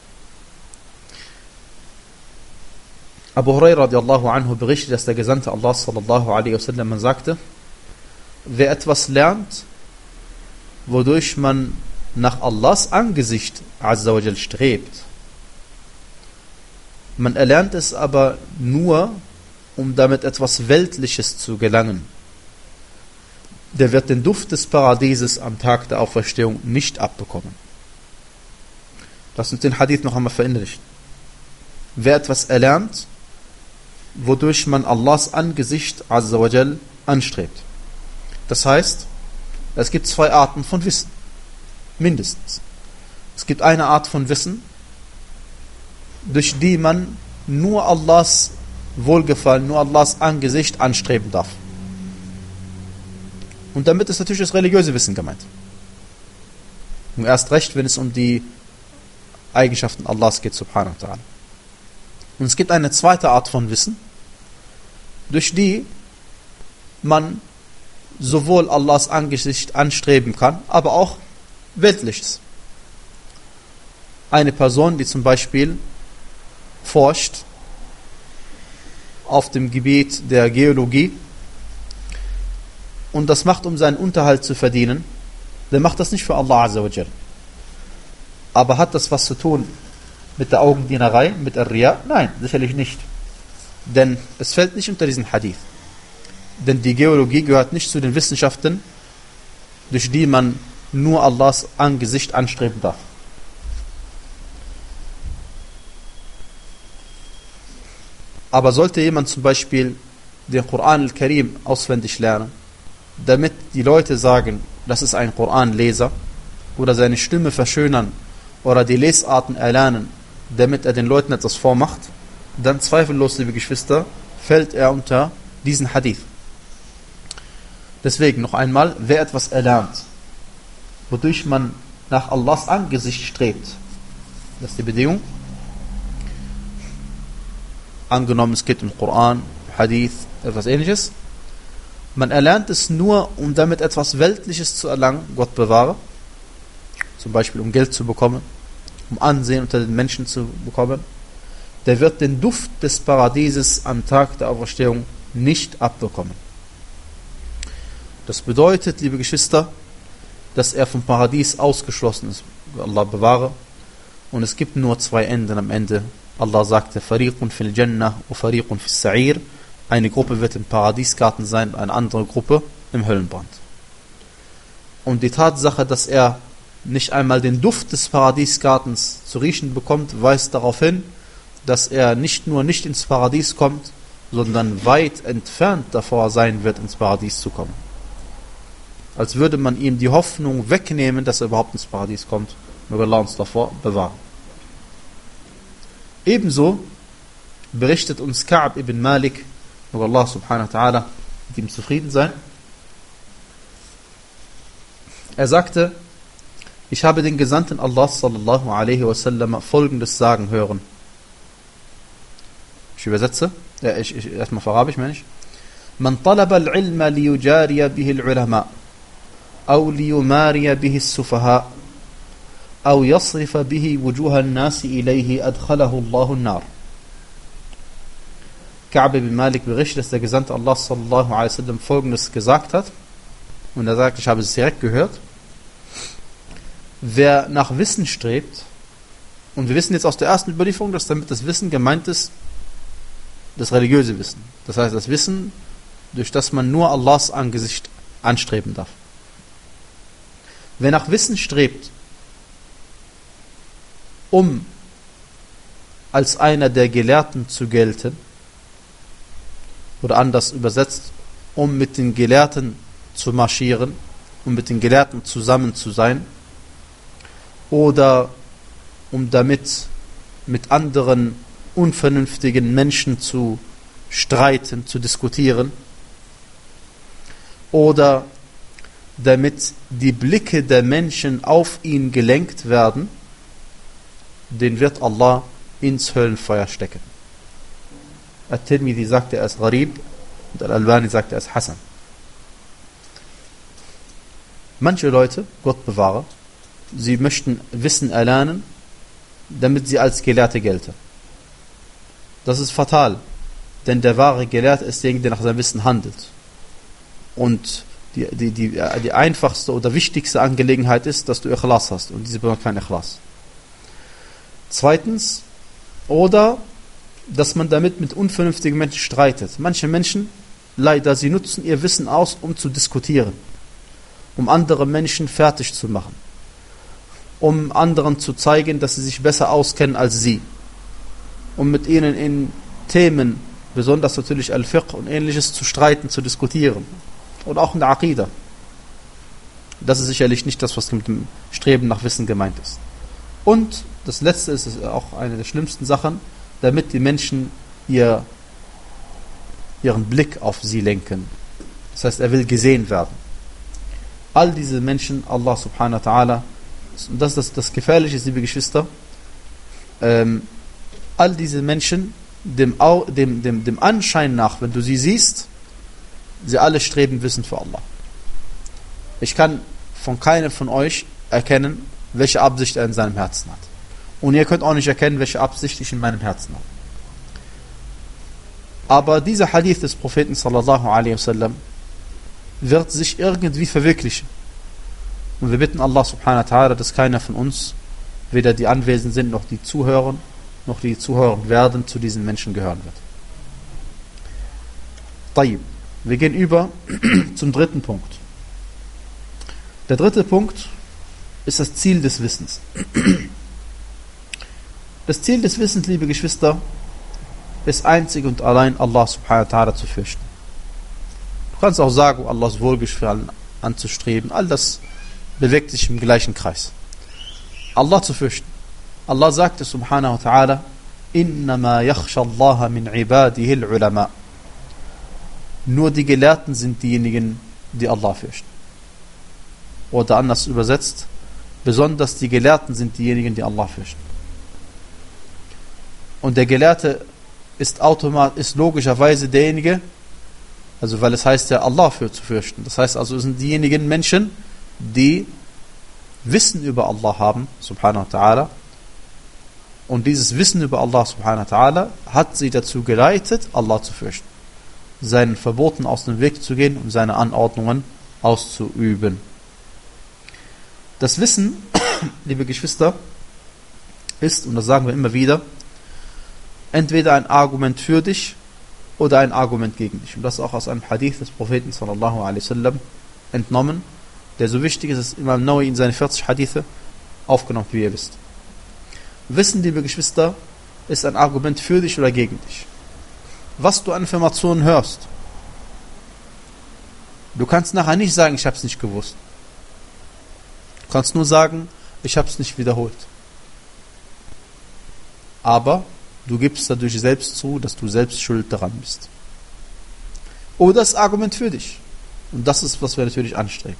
Abu Huraira radiallahu anhu berichtet, dass der Gesandte Allah sallallahu alaihi wasallam sagte, wer etwas lernt, wodurch man nach Allahs Angesicht azza wa jal strebt, man erlernt es aber nur, um damit etwas Weltliches zu gelangen, der wird den Duft des Paradieses am Tag der Auferstehung nicht abbekommen. Lass uns den Hadith noch einmal verinnerlichen. Wer etwas erlernt, wodurch man Allahs Angesicht azza wa jal anstrebt. Das heißt, es gibt zwei Arten von Wissen. Mindestens. Es gibt eine Art von Wissen, durch die man nur Allahs Wohlgefallen, nur Allahs Angesicht anstreben darf. Und damit ist natürlich das religiöse Wissen gemeint. Und erst recht, wenn es um die Eigenschaften Allahs geht, subhanahu wa ta'ala. Und es gibt eine zweite Art von Wissen, durch die man sowohl Allahs Angesicht anstreben kann, aber auch Weltliches. Eine Person, die zum Beispiel forscht auf dem Gebiet der Geologie und das macht, um seinen Unterhalt zu verdienen, der macht das nicht für Allah azza wa jal. Aber hat das was zu tun mit der Augendienerei, mit Ar-Riya? Nein, sicherlich nicht. Denn es fällt nicht unter diesen Hadith. Denn die Geologie gehört nicht zu den Wissenschaften, durch die man nur Allahs Angesicht anstreben darf. Aber sollte jemand zum Beispiel den Koran al-Karim auswendig lernen, damit die Leute sagen, das ist ein Koranleser, oder seine Stimme verschönern oder die Lesarten erlernen, damit er den Leuten etwas vormacht, dann zweifellos, liebe Geschwister, fällt er unter diesen Hadith. Deswegen noch einmal, wer etwas erlernt, wodurch man nach Allahs Angesicht strebt, das ist die Bedingung, angenommen es geht im Koran, Hadith, etwas ähnliches. Man erlernt es nur, um damit etwas Weltliches zu erlangen, Gott bewahre, zum Beispiel um Geld zu bekommen, um Ansehen unter den Menschen zu bekommen, der wird den Duft des Paradieses am Tag der Auferstehung nicht abbekommen. Das bedeutet, liebe Geschwister, dass er vom Paradies ausgeschlossen ist. Allah bewahre. Und es gibt nur zwei Enden am Ende. Allah sagte, Fariqun fil Jannah wa Fariqun fis Sa'ir. Eine Gruppe wird im Paradiesgarten sein, eine andere Gruppe im Höllenbrand. Und die Tatsache, dass er nicht einmal den Duft des Paradiesgartens zu riechen bekommt, weist darauf hin, dass er nicht nur nicht ins Paradies kommt, sondern weit entfernt davor sein wird, ins Paradies zu kommen. Als würde man ihm die Hoffnung wegnehmen, dass er überhaupt ins Paradies kommt. Möge Allah uns davor bewahren. Ebenso berichtet uns Ka'b ibn Malik, möge Allah subhanahu wa ta'ala mit ihm zufrieden sein. Er sagte, ich habe den Gesandten Allah sallallahu alaihi wasallam folgendes sagen hören. Ich übersetze, ja, ich, ich, erstmal auf Arabisch meine ich. Man talaba al-ilma liyujariya bihi al-ulama, aw liyumariya bihi as-sufaha, aw yasrifa bihi wujuha an-nasi ilayhi adkhalahu Allahu an-nar. Ka'b ibn Malik berichtet, dass der Gesandte Allah sallallahu alaihi wasallam folgendes gesagt hat. Und er sagt, ich habe es direkt gehört. Wer nach Wissen strebt, und wir wissen jetzt aus der ersten Überlieferung, dass damit das Wissen gemeint ist, das religiöse Wissen. Das heißt, das Wissen, durch das man nur Allahs Angesicht anstreben darf. Wer nach Wissen strebt, um als einer der Gelehrten zu gelten, oder anders übersetzt, um mit den Gelehrten zu marschieren, um mit den Gelehrten zusammen zu sein, oder um damit mit anderen unvernünftigen Menschen zu streiten, zu diskutieren, oder damit die Blicke der Menschen auf ihn gelenkt werden, den wird Allah ins Höllenfeuer stecken. At-Tirmidhi sagte, er ist Gharib, und Al-Albani sagte, er ist Hasan. Manche Leute, Gott bewahre, sie möchten Wissen erlernen, damit sie als Gelehrte gelten. Das ist fatal, denn der wahre Gelehrte ist derjenige, der nach seinem Wissen handelt. Und die, die, die, die einfachste oder wichtigste Angelegenheit ist, dass du Ikhlas hast, und diese brauchen kein Ikhlas. Zweitens, oder dass man damit mit unvernünftigen Menschen streitet. Manche Menschen, leider, sie nutzen ihr Wissen aus, um zu diskutieren, um andere Menschen fertig zu machen, um anderen zu zeigen, dass sie sich besser auskennen als sie, um mit ihnen in Themen, besonders natürlich Al-Fiqh und ähnliches, zu streiten, zu diskutieren. Oder auch in der Aqidah. Das ist sicherlich nicht das, was mit dem Streben nach Wissen gemeint ist. Und das Letzte ist auch eine der schlimmsten Sachen, damit die Menschen ihr, ihren Blick auf sie lenken. Das heißt, er will gesehen werden. All diese Menschen, Allah subhanahu wa ta'ala, und das ist das, das Gefährliche, liebe Geschwister, ähm, all diese Menschen, dem, dem, dem, dem Anschein nach, wenn du sie siehst, sie alle streben Wissen für Allah. Ich kann von keinem von euch erkennen, welche Absicht er in seinem Herzen hat. Und ihr könnt auch nicht erkennen, welche Absicht ich in meinem Herzen habe. Aber dieser Hadith des Propheten sallallahu alaihi wasallam wird sich irgendwie verwirklichen. Und wir bitten Allah subhanahu wa ta'ala, dass keiner von uns, weder die anwesend sind, noch die zuhören, noch die zuhören werden, zu diesen Menschen gehören wird. Tayyib. Wir gehen über zum dritten Punkt. Der dritte Punkt ist das Ziel des Wissens. Das Ziel des Wissens, liebe Geschwister, ist einzig und allein Allah subhanahu wa ta'ala zu fürchten. Du kannst auch sagen, Allahs Wohlgefallen anzustreben. All das bewegt sich im gleichen Kreis. Allah zu fürchten. Allah sagte subhanahu wa ta'ala, innama yakhsha Allah min ibadihi al-ulama. Nur die Gelehrten sind diejenigen, die Allah fürchten. Oder anders übersetzt, besonders die Gelehrten sind diejenigen, die Allah fürchten. Und der Gelehrte ist automat ist logischerweise derjenige, also weil es heißt ja Allah für zu fürchten. Das heißt also, es sind diejenigen Menschen, die Wissen über Allah haben, subhanahu wa ta'ala. Und dieses Wissen über Allah subhanahu wa ta'ala hat sie dazu geleitet, Allah zu fürchten. Seinen Verboten aus dem Weg zu gehen und seine Anordnungen auszuüben. Das Wissen, liebe Geschwister, ist, und das sagen wir immer wieder, entweder ein Argument für dich oder ein Argument gegen dich. Und das ist auch aus einem Hadith des Propheten sallallahu alaihi wasallam entnommen, der so wichtig ist, dass Imam Nawawi in seine vierzig Hadithe aufgenommen, wie ihr wisst. Wissen, liebe Geschwister, ist ein Argument für dich oder gegen dich. Was du an Informationen hörst, du kannst nachher nicht sagen, ich habe es nicht gewusst. Du kannst nur sagen, ich habe es nicht wiederholt. Aber du gibst dadurch selbst zu, dass du selbst schuld daran bist. Oder das Argument für dich. Und das ist, was wir natürlich anstreben.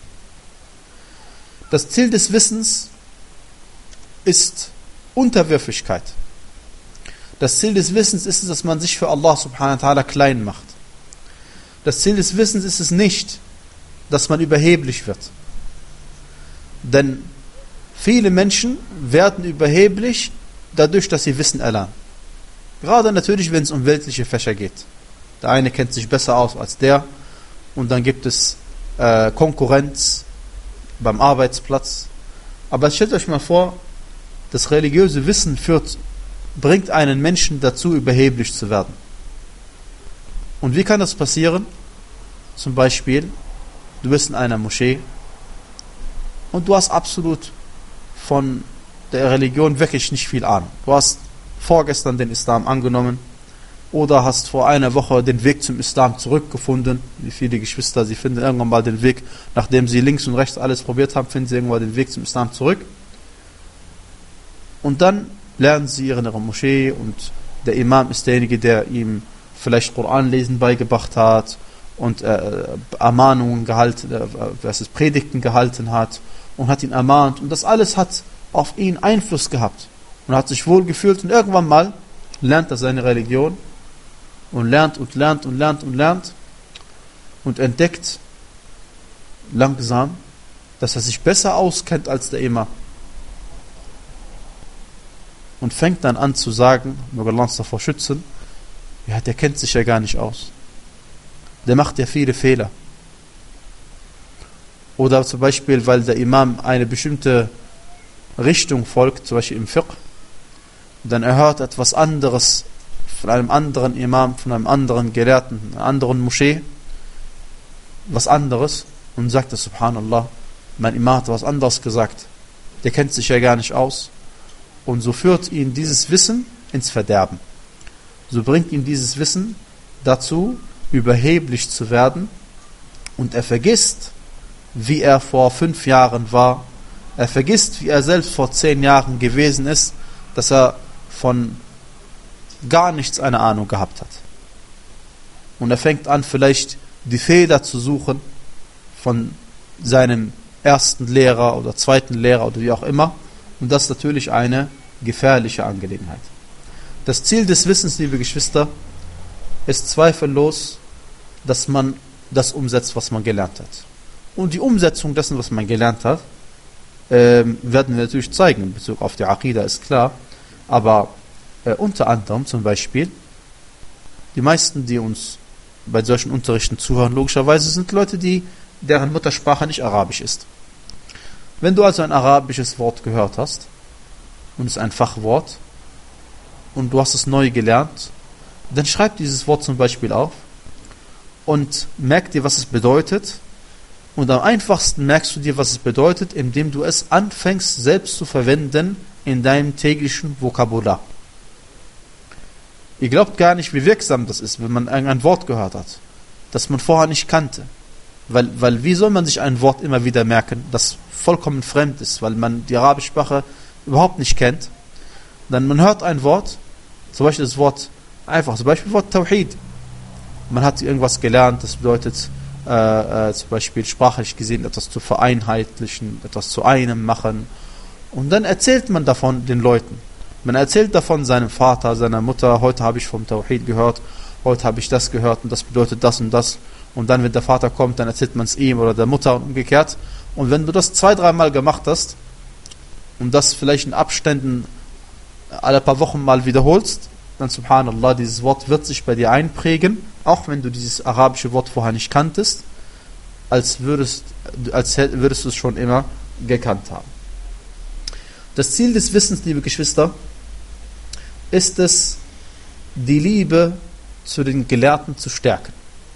Das Ziel des Wissens ist Unterwürfigkeit. Das Ziel des Wissens ist es, dass man sich für Allah subhanahu wa ta'ala klein macht. Das Ziel des Wissens ist es nicht, dass man überheblich wird. Denn viele Menschen werden überheblich dadurch, dass sie Wissen erlangen. Gerade natürlich, wenn es um weltliche Fächer geht. Der eine kennt sich besser aus als der und dann gibt es äh, Konkurrenz beim Arbeitsplatz. Aber stellt euch mal vor, das religiöse Wissen führt, bringt einen Menschen dazu, überheblich zu werden. Und wie kann das passieren? Zum Beispiel, du bist in einer Moschee und du hast absolut von der Religion wirklich nicht viel Ahnung. Du hast vorgestern den Islam angenommen oder hast vor einer Woche den Weg zum Islam zurückgefunden. Wie viele Geschwister, sie finden irgendwann mal den Weg, nachdem sie links und rechts alles probiert haben, finden sie irgendwann den Weg zum Islam zurück. Und dann lernen sie in ihrer Moschee und der Imam ist derjenige, der ihm vielleicht Koranlesen beigebracht hat und äh, Ermahnungen gehalten, äh, was ist, Predigten gehalten hat und hat ihn ermahnt. Und das alles hat auf ihn Einfluss gehabt und hat sich wohl gefühlt und irgendwann mal lernt er seine Religion und lernt und lernt und lernt und lernt und entdeckt langsam, dass er sich besser auskennt als der Imam. Und fängt dann an zu sagen, möge Allah uns davor schützen, ja, der kennt sich ja gar nicht aus. Der macht ja viele Fehler. Oder zum Beispiel, weil der Imam eine bestimmte Richtung folgt, zum Beispiel im Fiqh, dann er hört etwas anderes von einem anderen Imam, von einem anderen Gelehrten, einer anderen Moschee, was anderes und sagt, Subhanallah, mein Imam hat was anderes gesagt. Der kennt sich ja gar nicht aus. Und so führt ihn dieses Wissen ins Verderben. So bringt ihn dieses Wissen dazu, überheblich zu werden. Und er vergisst, wie er vor fünf Jahren war. Er vergisst, wie er selbst vor zehn Jahren gewesen ist, dass er von gar nichts eine Ahnung gehabt hat. Und er fängt an, vielleicht die Fehler zu suchen von seinem ersten Lehrer oder zweiten Lehrer oder wie auch immer. Und das ist natürlich eine gefährliche Angelegenheit. Das Ziel des Wissens, liebe Geschwister, ist zweifellos, dass man das umsetzt, was man gelernt hat. Und die Umsetzung dessen, was man gelernt hat, äh, werden wir natürlich zeigen in Bezug auf die Aqida, ist klar. Aber äh, unter anderem zum Beispiel, die meisten, die uns bei solchen Unterrichten zuhören, logischerweise sind Leute, die deren Muttersprache nicht Arabisch ist. Wenn du also ein arabisches Wort gehört hast, und es ist ein Fachwort, und du hast es neu gelernt, dann schreib dieses Wort zum Beispiel auf und merk dir, was es bedeutet. Und am einfachsten merkst du dir, was es bedeutet, indem du es anfängst, selbst zu verwenden in deinem täglichen Vokabular. Ihr glaubt gar nicht, wie wirksam das ist, wenn man ein Wort gehört hat, das man vorher nicht kannte. Weil, weil wie soll man sich ein Wort immer wieder merken, das vollkommen fremd ist, weil man die arabische Sprache überhaupt nicht kennt? Dann man hört ein Wort, zum Beispiel das Wort, einfach zum Beispiel das Wort Tawhid. Man hat irgendwas gelernt, das bedeutet äh, äh, zum Beispiel sprachlich gesehen etwas zu vereinheitlichen, etwas zu einem machen. Und dann erzählt man davon den Leuten. Man erzählt davon seinem Vater, seiner Mutter, heute habe ich vom Tawhid gehört, heute habe ich das gehört und das bedeutet das und das. Und dann, wenn der Vater kommt, dann erzählt man es ihm oder der Mutter und umgekehrt. Und wenn du das zwei, dreimal gemacht hast und das vielleicht in Abständen alle paar Wochen mal wiederholst, dann subhanallah, dieses Wort wird sich bei dir einprägen, auch wenn du dieses arabische Wort vorher nicht kanntest, als würdest, als würdest du es schon immer gekannt haben. Das Ziel des Wissens, liebe Geschwister, ist es, die Liebe zu den Gelehrten zu stärken.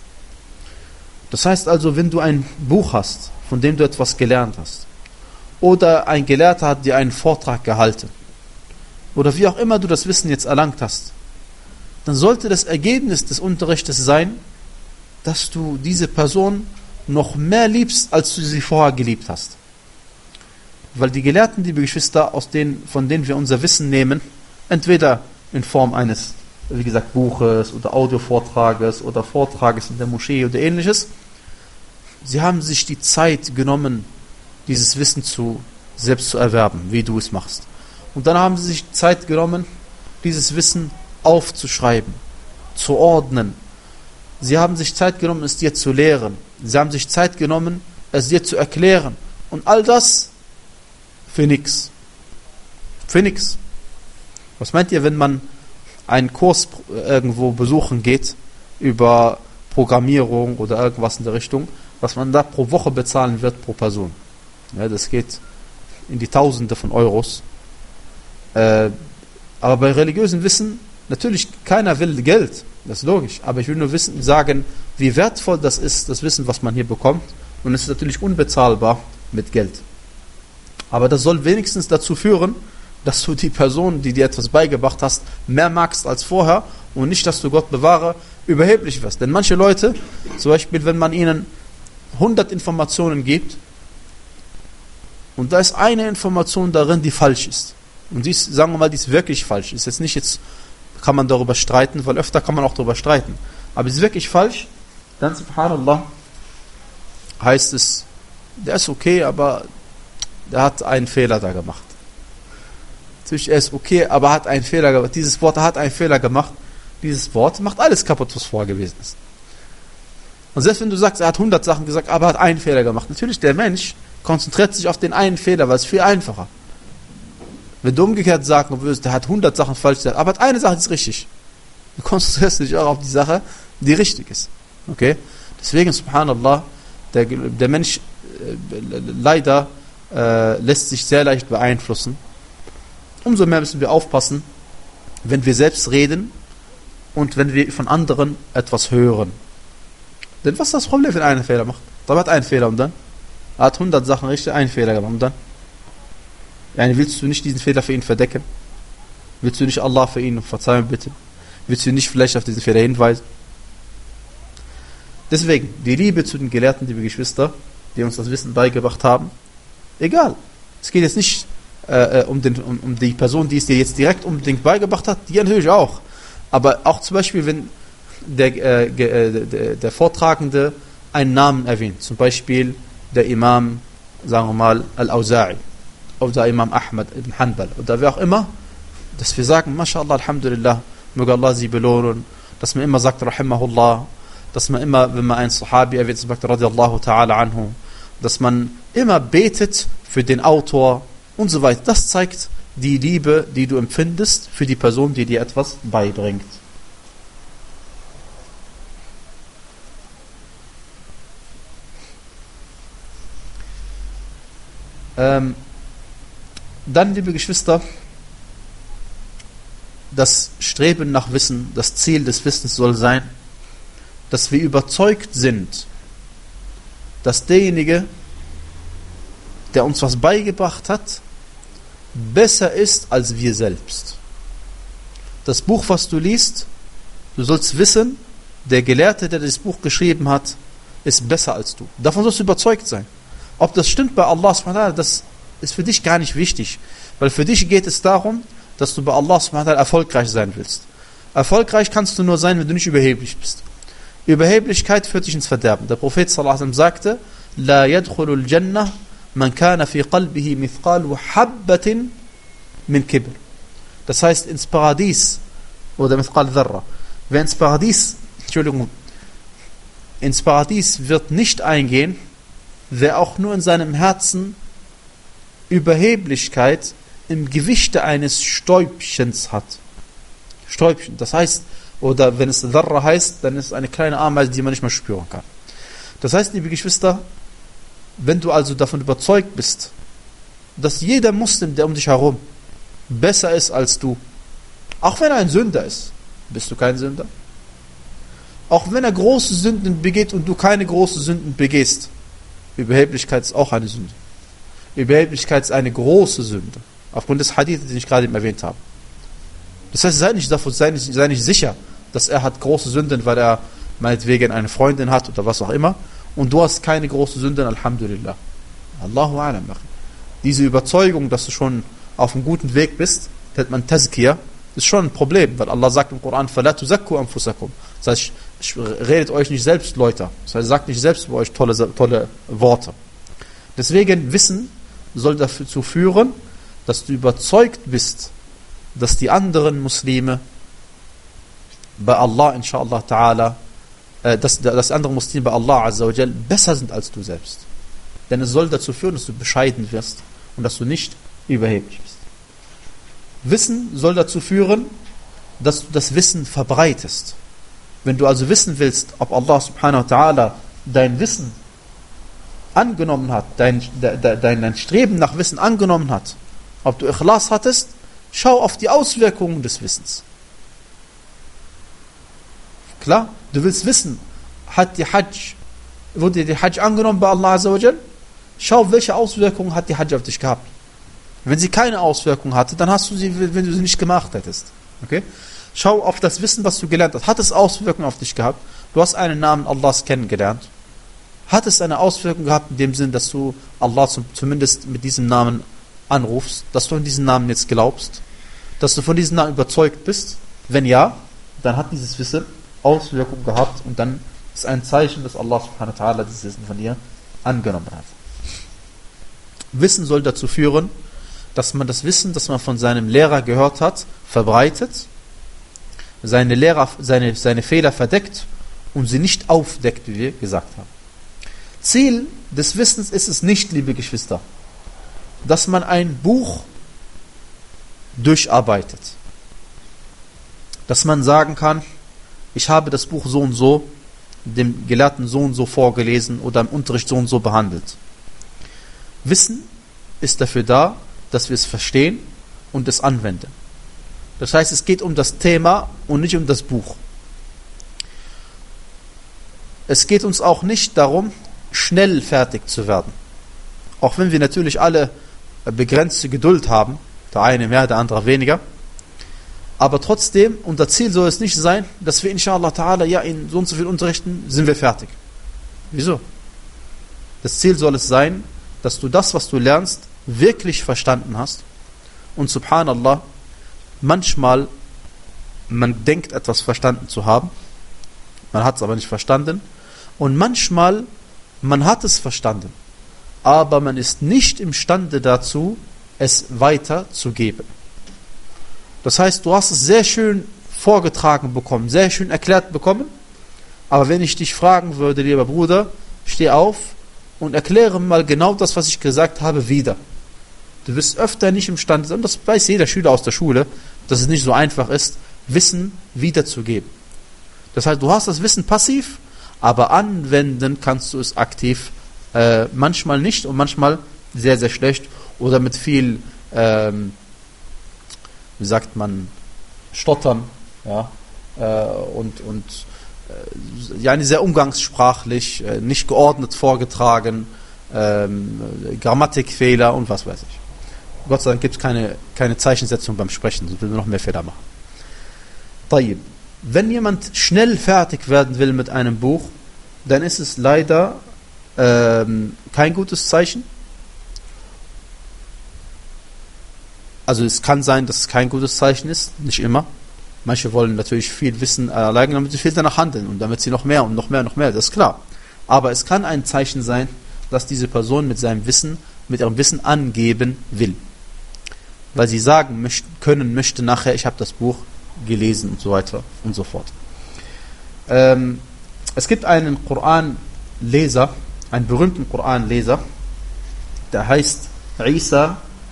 Das heißt also, wenn du ein Buch hast, von dem du etwas gelernt hast, oder ein Gelehrter hat dir einen Vortrag gehalten, oder wie auch immer du das Wissen jetzt erlangt hast, dann sollte das Ergebnis des Unterrichtes sein, dass du diese Person noch mehr liebst, als du sie vorher geliebt hast. Weil die Gelehrten, liebe Geschwister, aus denen, von denen wir unser Wissen nehmen, entweder in Form eines, wie gesagt, Buches oder Audiovortrages oder Vortrages in der Moschee oder ähnliches, sie haben sich die Zeit genommen, dieses Wissen zu, selbst zu erwerben, wie du es machst. Und dann haben sie sich Zeit genommen, dieses Wissen aufzuschreiben, zu ordnen. Sie haben sich Zeit genommen, es dir zu lehren. Sie haben sich Zeit genommen, es dir zu erklären. Und all das für nix. Für nix. Was meint ihr, wenn man einen Kurs irgendwo besuchen geht über Programmierung oder irgendwas in der Richtung, was man da pro Woche bezahlen wird pro Person? Ja, das geht in die Tausende von Euros. Äh, aber bei religiösem Wissen, natürlich, keiner will Geld, das ist logisch, aber ich will nur wissen, sagen, wie wertvoll das ist, das Wissen, was man hier bekommt, und es ist natürlich unbezahlbar mit Geld. Aber das soll wenigstens dazu führen, dass du die Person, die dir etwas beigebracht hast, mehr magst als vorher und nicht, dass du, Gott bewahre, überheblich wirst. Denn manche Leute, zum Beispiel, wenn man ihnen hundert Informationen gibt und da ist eine Information darin, die falsch ist, und die ist, sagen wir mal, die ist wirklich falsch, ist jetzt nicht jetzt, kann man darüber streiten, weil öfter kann man auch darüber streiten, aber ist wirklich falsch, dann subhanallah heißt es, der ist okay, aber der hat einen Fehler da gemacht. Natürlich, er ist okay, aber hat einen Fehler gemacht. Dieses Wort, er hat einen Fehler gemacht. Dieses Wort macht alles kaputt, was vorher gewesen ist. Und selbst wenn du sagst, er hat hundert Sachen gesagt, aber er hat einen Fehler gemacht. Natürlich, der Mensch konzentriert sich auf den einen Fehler, weil es viel einfacher. Wenn du umgekehrt sagen würdest, der hat hundert Sachen falsch gesagt, aber hat eine Sache, die ist richtig. Du konzentrierst dich auch auf die Sache, die richtig ist. Okay? Deswegen, subhanallah, der, der Mensch äh, leider äh, lässt sich sehr leicht beeinflussen. Umso mehr müssen wir aufpassen, wenn wir selbst reden und wenn wir von anderen etwas hören. Denn was ist das Problem, wenn einer einen Fehler macht? Da hat einen Fehler und dann? Er hat hundert Sachen richtig, einen Fehler gemacht und dann? Yani willst du nicht diesen Fehler für ihn verdecken? Willst du nicht Allah für ihn um Verzeihung bitten? Willst du nicht vielleicht auf diesen Fehler hinweisen? Deswegen, die Liebe zu den Gelehrten, liebe Geschwister, die uns das Wissen beigebracht haben, egal. Es geht jetzt nicht äh, um, den, um, um die Person, die es dir jetzt direkt unbedingt beigebracht hat, die natürlich auch. Aber auch zum Beispiel, wenn der, äh, der, der Vortragende einen Namen erwähnt, zum Beispiel der Imam, sagen wir mal, Al-Auza'i, oder Imam Ahmad ibn Hanbal, oder wer auch immer, dass wir sagen, MashaAllah, Alhamdulillah, möge Allah sie belohnen, dass man immer sagt, Rahimahullah, dass man immer, wenn man einen Sahabi erwähnt, sagt, Radiallahu ta'ala anhu, dass man immer betet für den Autor und so weiter. Das zeigt die Liebe, die du empfindest für die Person, die dir etwas beibringt. Ähm, dann, liebe Geschwister, das Streben nach Wissen, das Ziel des Wissens soll sein, dass wir überzeugt sind, dass derjenige, der uns was beigebracht hat, besser ist als wir selbst. Das Buch, was du liest, du sollst wissen, der Gelehrte, der das Buch geschrieben hat, ist besser als du. Davon sollst du überzeugt sein. Ob das stimmt bei Allah subhanahu wa ta'ala, das ist für dich gar nicht wichtig. Weil für dich geht es darum, dass du bei Allah subhanahu wa ta'ala erfolgreich sein willst. Erfolgreich kannst du nur sein, wenn du nicht überheblich bist. Überheblichkeit führt dich ins Verderben. Der Prophet sallallahu alaihi wasallam sagte, La yadkhulul jannah man kana fi qalbihi mithqalu habbatin min kibr. Das heißt, ins Paradies, oder mithqal dharra, wer ins Paradies, Entschuldigung, ins Paradies wird nicht eingehen, wer auch nur in seinem Herzen Überheblichkeit im Gewichte eines Stäubchens hat. Stäubchen, das heißt, oder wenn es Dharra heißt, dann ist es eine kleine Ameise, die man nicht mehr spüren kann. Das heißt, liebe Geschwister, wenn du also davon überzeugt bist, dass jeder Muslim, der um dich herum besser ist als du, auch wenn er ein Sünder ist, bist du kein Sünder? Auch wenn er große Sünden begeht und du keine großen Sünden begehst, Überheblichkeit ist auch eine Sünde. Überheblichkeit ist eine große Sünde, aufgrund des Hadith, den ich gerade eben erwähnt habe. Das heißt, sei nicht, davon, sei nicht, sei nicht sicher, dass er hat große Sünden, weil er meinetwegen eine Freundin hat oder was auch immer, und du hast keine große Sünden, Alhamdulillah. Allahu a'lam. Diese Überzeugung, dass du schon auf einem guten Weg bist, nennt man Tazkiyah, ist schon ein Problem, weil Allah sagt im Koran, فَلَا تُزَكُّوا أَنفُسَكُمْ. Das heißt, redet euch nicht selbst Leute. Das heißt, sagt nicht selbst über euch tolle, tolle Worte. Deswegen, Wissen soll dazu führen, dass du überzeugt bist, dass die anderen Muslime bei Allah, inshallah ta'ala, äh, dass, dass andere Muslime bei Allah azza wa jal besser sind als du selbst. Denn es soll dazu führen, dass du bescheiden wirst und dass du nicht überheblich bist. Wissen soll dazu führen, dass du das Wissen verbreitest. Wenn du also wissen willst, ob Allah subhanahu wa ta'ala dein Wissen angenommen hat, dein, dein, dein Streben nach Wissen angenommen hat, ob du Ikhlas hattest, schau auf die Auswirkungen des Wissens. Klar, du willst wissen, hat die Hajj, wurde die Hajj angenommen bei Allah azza wa jal? Schau, welche Auswirkungen hat die Hajj auf dich gehabt. Wenn sie keine Auswirkungen hatte, dann hast du sie, wenn du sie nicht gemacht hättest. Okay? Schau auf das Wissen, was du gelernt hast. Hat es Auswirkungen auf dich gehabt? Du hast einen Namen Allahs kennengelernt. Hat es eine Auswirkung gehabt in dem Sinn, dass du Allah zum, zumindest mit diesem Namen anrufst, dass du an diesen Namen jetzt glaubst, dass du von diesem Namen überzeugt bist? Wenn ja, dann hat dieses Wissen Auswirkungen gehabt und dann ist ein Zeichen, dass Allah subhanahu wa ta'ala dieses Wissen von dir angenommen hat. Wissen soll dazu führen, dass man das Wissen, das man von seinem Lehrer gehört hat, verbreitet, seine, Lehrer, seine, seine Fehler verdeckt und sie nicht aufdeckt, wie wir gesagt haben. Ziel des Wissens ist es nicht, liebe Geschwister, dass man ein Buch durcharbeitet. Dass man sagen kann, ich habe das Buch so und so, dem Gelehrten so und so vorgelesen oder im Unterricht so und so behandelt. Wissen ist dafür da, dass wir es verstehen und es anwenden. Das heißt, es geht um das Thema und nicht um das Buch. Es geht uns auch nicht darum, schnell fertig zu werden. Auch wenn wir natürlich alle begrenzte Geduld haben, der eine mehr, der andere weniger. Aber trotzdem, unser Ziel soll es nicht sein, dass wir inshallah ta'ala, ja, in so und so viel Unterrichten sind wir fertig. Wieso? Das Ziel soll es sein, dass du das, was du lernst, wirklich verstanden hast. Und subhanallah, manchmal, man denkt etwas verstanden zu haben, man hat es aber nicht verstanden. Und manchmal, man hat es verstanden, aber man ist nicht imstande dazu, es weiterzugeben. Das heißt, du hast es sehr schön vorgetragen bekommen, sehr schön erklärt bekommen, aber wenn ich dich fragen würde, lieber Bruder, steh auf und erkläre mal genau das, was ich gesagt habe, wieder. Du wirst öfter nicht imstande sein, und das weiß jeder Schüler aus der Schule, dass es nicht so einfach ist, Wissen wiederzugeben. Das heißt, du hast das Wissen passiv, aber anwenden kannst du es aktiv, äh, manchmal nicht und manchmal sehr, sehr schlecht oder mit viel, ähm, wie sagt man, Stottern, ja, äh, und, und äh, ja, sehr umgangssprachlich, äh, nicht geordnet vorgetragen, ähm, Grammatikfehler und was weiß ich. Gott sei Dank gibt es keine, keine Zeichensetzung beim Sprechen, sonst würden wir noch mehr Fehler machen. Tayyib. Wenn jemand schnell fertig werden will mit einem Buch, dann ist es leider ähm, kein gutes Zeichen. Also es kann sein, dass es kein gutes Zeichen ist, nicht immer. Manche wollen natürlich viel Wissen erlangen, damit sie viel danach handeln und damit sie noch mehr und noch mehr und noch mehr, das ist klar. Aber es kann ein Zeichen sein, dass diese Person mit seinem Wissen, mit ihrem Wissen angeben will. weil sie sagen möchten, können, möchte nachher, ich habe das Buch gelesen und so weiter und so fort. Ähm, es gibt einen Koranleser, einen berühmten Koranleser, der heißt Isa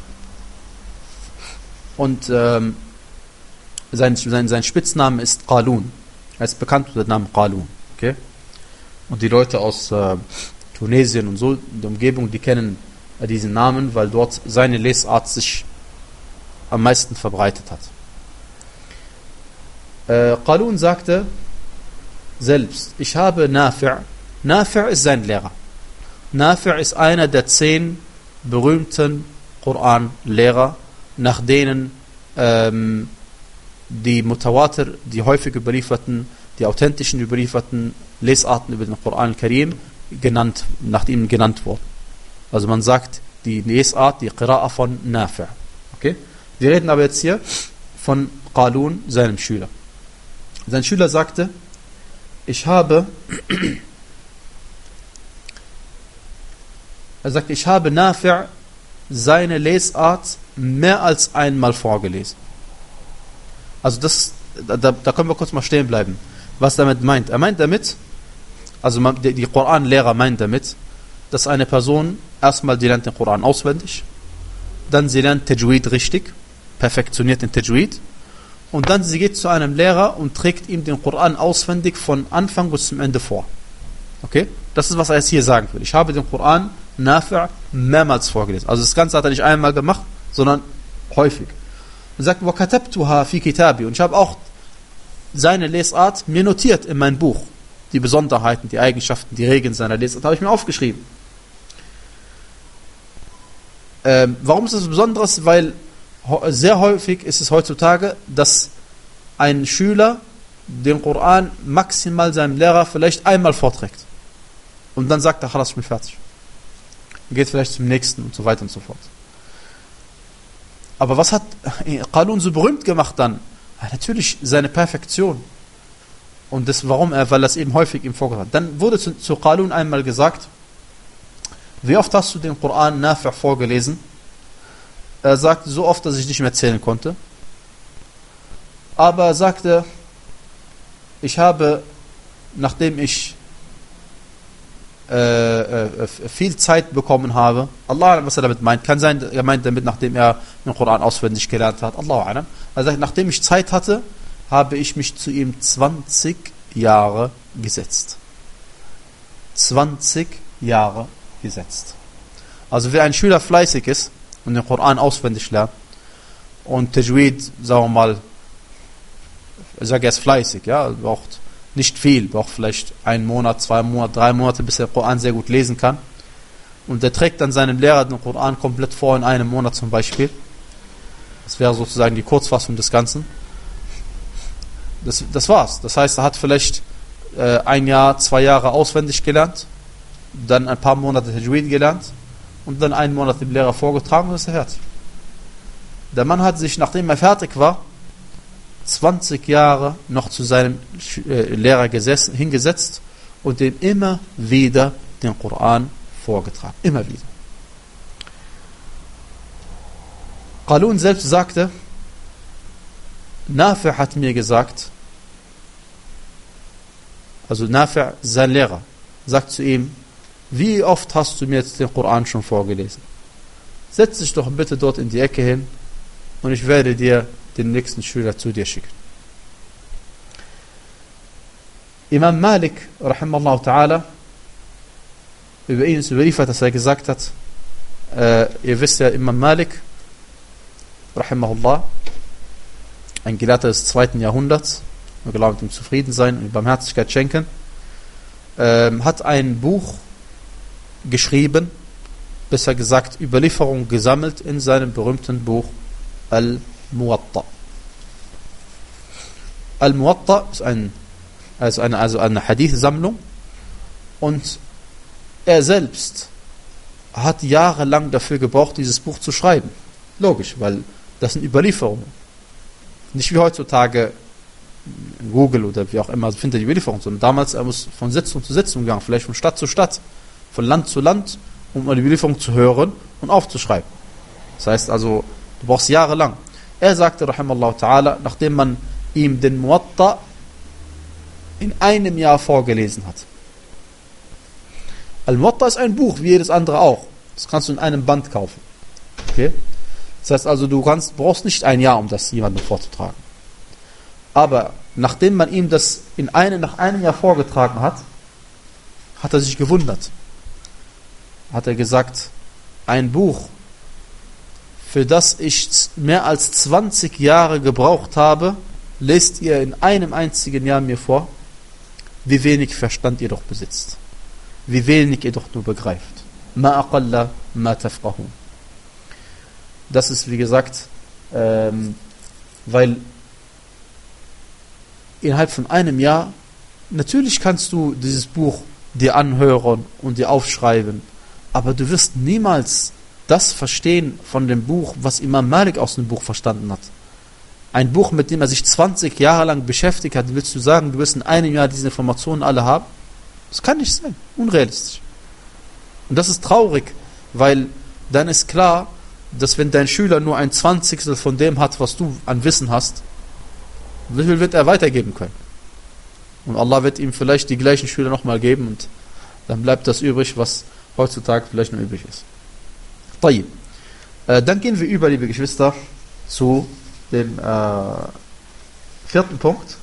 und ähm, sein, sein, sein Spitzname ist Qalun. Er ist bekannt unter dem Namen Qalun. Okay? Und die Leute aus äh, Tunesien und so, in der Umgebung, die kennen äh, diesen Namen, weil dort seine Lesart sich am meisten verbreitet hat. Äh, Qalun sagte selbst, ich habe Nafi'. Nafi' ist sein Lehrer. Nafi' ist einer der zehn berühmten Koranlehrer, nach denen ähm, die Mutawatir, die häufig überlieferten, die authentischen überlieferten Lesarten über den Koran al-Karim genannt, nach ihm genannt wurden. Also man sagt die Lesart, die Qira'a von Nafi'. Okay? Wir reden aber jetzt hier von Qalun, seinem Schüler. Sein Schüler sagte, ich habe er sagte, ich habe Nafi' seine Lesart mehr als einmal vorgelesen. Also das, da, da können wir kurz mal stehen bleiben. Was damit meint? Er meint damit, also man, die, die Koranlehrer meint damit, dass eine Person erstmal, die lernt den Koran auswendig, dann sie lernt Tajweed richtig, perfektioniert den Tajweed, und dann sie geht zu einem Lehrer und trägt ihm den Koran auswendig von Anfang bis zum Ende vor. Okay? Das ist, was er jetzt hier sagen will. Ich habe den Koran Nafi' mehrmals vorgelesen. Also das Ganze hat er nicht einmal gemacht, sondern häufig. Er sagt, وَكَتَبْتُهَا فِي كِتَابِ, und ich habe auch seine Lesart mir notiert in mein Buch. Die Besonderheiten, die Eigenschaften, die Regeln seiner Lesart habe ich mir aufgeschrieben. Ähm, warum ist das Besonderes? Weil sehr häufig ist es heutzutage, dass ein Schüler den Koran maximal seinem Lehrer vielleicht einmal vorträgt. Und dann sagt er, ach, ich bin fertig. Geht vielleicht zum nächsten und so weiter und so fort. Aber was hat Qalun so berühmt gemacht dann? Ja, natürlich seine Perfektion. Und das, warum er? Weil das eben häufig ihm vorgebracht hat. Dann wurde zu, zu Qalun einmal gesagt, wie oft hast du den Koran Nafi' vorgelesen? Er sagte, so oft, dass ich nicht mehr zählen konnte. Aber er sagte, ich habe, nachdem ich äh, äh, viel Zeit bekommen habe, Allah, was er damit meint, kann sein, er meint damit, nachdem er den Koran auswendig gelernt hat, Allah, er sagt, nachdem ich Zeit hatte, habe ich mich zu ihm zwanzig Jahre gesetzt. zwanzig Jahre gesetzt. Also wer ein Schüler fleißig ist und den Koran auswendig lernt und Tajweed, sagen wir mal, ich sage jetzt fleißig, ja, braucht nicht viel, braucht vielleicht einen Monat, zwei Monate, drei Monate, bis er den Koran sehr gut lesen kann. Und der trägt dann seinem Lehrer den Koran komplett vor in einem Monat zum Beispiel. Das wäre sozusagen die Kurzfassung des Ganzen. Das, das war's. Das heißt, er hat vielleicht äh, ein Jahr, zwei Jahre auswendig gelernt, dann ein paar Monate Tajweed gelernt und dann einen Monat dem Lehrer vorgetragen und ist er fertig. Der Mann hat sich, nachdem er fertig war, zwanzig Jahre noch zu seinem äh, Lehrer gesessen, hingesetzt und dem immer wieder den Koran vorgetragen. Immer wieder. Qalun selbst sagte, Nafi' hat mir gesagt, also Nafi', sein Lehrer, sagt zu ihm, wie oft hast du mir jetzt den Koran schon vorgelesen? Setz dich doch bitte dort in die Ecke hin und ich werde dir den nächsten Schüler zu dir schicken. Imam Malik, rahimallahu ta'ala, über ihn ist überliefert, dass er gesagt hat, äh, ihr wisst ja, Imam Malik, rahimahullah, ein Gelehrter des zweiten Jahrhunderts, wir glauben mit ihm zufrieden sein und ihm Barmherzigkeit schenken, äh, hat ein Buch geschrieben, besser gesagt Überlieferung gesammelt in seinem berühmten Buch Al-Muwatta. Al-Muwatta ist ein, also eine, also eine Hadith-Sammlung und er selbst hat jahrelang dafür gebraucht, dieses Buch zu schreiben. Logisch, weil das sind Überlieferungen. Nicht wie heutzutage Google oder wie auch immer findet die Überlieferung, sondern damals er muss von Sitzung zu Sitzung gegangen, vielleicht von Stadt zu Stadt, von Land zu Land, um die Überlieferung zu hören und aufzuschreiben. Das heißt also, Du brauchst jahrelang. Er sagte, rahimallahu ta'ala, nachdem man ihm den Muwatta in einem Jahr vorgelesen hat. Al-Muwatta ist ein Buch, wie jedes andere auch. Das kannst du in einem Band kaufen. Okay? Das heißt also, du kannst, brauchst nicht ein Jahr, um das jemandem vorzutragen. Aber nachdem man ihm das in eine, nach einem Jahr vorgetragen hat, hat er sich gewundert. Hat er gesagt, ein Buch, für das ich mehr als zwanzig Jahre gebraucht habe, lest ihr in einem einzigen Jahr mir vor, wie wenig Verstand ihr doch besitzt. Wie wenig ihr doch nur begreift. Ma aqalla ma tafqahun. Das ist, wie gesagt, ähm, weil innerhalb von einem Jahr, natürlich kannst du dieses Buch dir anhören und dir aufschreiben, aber du wirst niemals das verstehen von dem Buch, was Imam Malik aus dem Buch verstanden hat. Ein Buch, mit dem er sich zwanzig Jahre lang beschäftigt hat, willst du sagen, du wirst in einem Jahr diese Informationen alle haben? Das kann nicht sein. Unrealistisch. Und das ist traurig, weil dann ist klar, dass wenn dein Schüler nur ein Zwanzigstel von dem hat, was du an Wissen hast, wie viel wird er weitergeben können? Und Allah wird ihm vielleicht die gleichen Schüler nochmal geben und dann bleibt das übrig, was heutzutage vielleicht noch übrig ist. Tayyib. Äh, dann gehen wir über, liebe Geschwister, zu dem äh, vierten Punkt.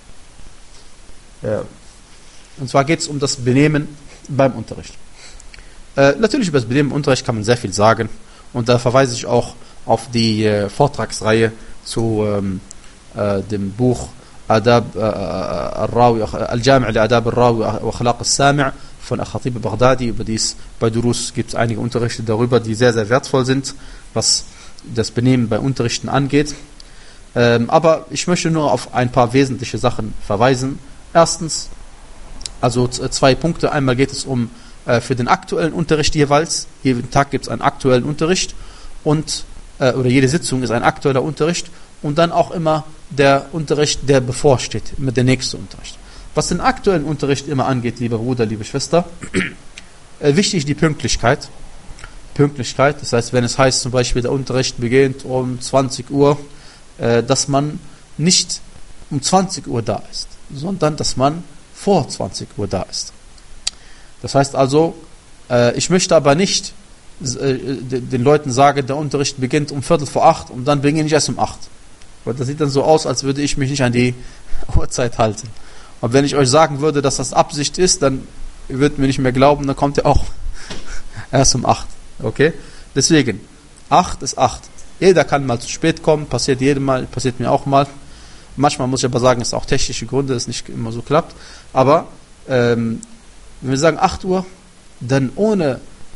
Ja. Und zwar geht es um das Benehmen beim Unterricht. Äh, natürlich über das Benehmen im Unterricht kann man sehr viel sagen. Und da verweise ich auch auf die äh, Vortragsreihe zu ähm, äh, dem Buch Adab al-Rawi, Al-Jami' al-Adab al-Rawi wa Akhlaq al-Sami' von Al-Khatib Baghdadi. Über dies bei Durus gibt es einige Unterrichte darüber, die sehr, sehr wertvoll sind, was das Benehmen bei Unterrichten angeht. Ähm, aber ich möchte nur auf ein paar wesentliche Sachen verweisen. Erstens, also zwei Punkte. Einmal geht es um äh, für den aktuellen Unterricht jeweils. Jeden Tag gibt es einen aktuellen Unterricht und äh, oder jede Sitzung ist ein aktueller Unterricht und dann auch immer der Unterricht, der bevorsteht, immer der nächste Unterricht. Was den aktuellen Unterricht immer angeht, lieber Bruder, liebe Schwester, äh, wichtig die Pünktlichkeit. Pünktlichkeit, das heißt, wenn es heißt zum Beispiel, der Unterricht beginnt um zwanzig Uhr, äh, dass man nicht um zwanzig Uhr da ist, sondern dass man vor zwanzig Uhr da ist. Das heißt also, äh, ich möchte aber nicht äh, den Leuten sagen, der Unterricht beginnt um Viertel vor acht und dann beginne ich erst um acht. Weil das sieht dann so aus, als würde ich mich nicht an die Uhrzeit halten. Und wenn ich euch sagen würde, dass das Absicht ist, dann würdet ihr mir nicht mehr glauben, dann kommt ihr auch erst um acht. Okay? Deswegen, acht ist acht. Jeder kann mal zu spät kommen, passiert jedem Mal, passiert mir auch mal. Manchmal muss ich aber sagen, es ist auch technische Gründe, dass es nicht immer so klappt. Aber ähm, wenn wir sagen acht Uhr, dann ohne,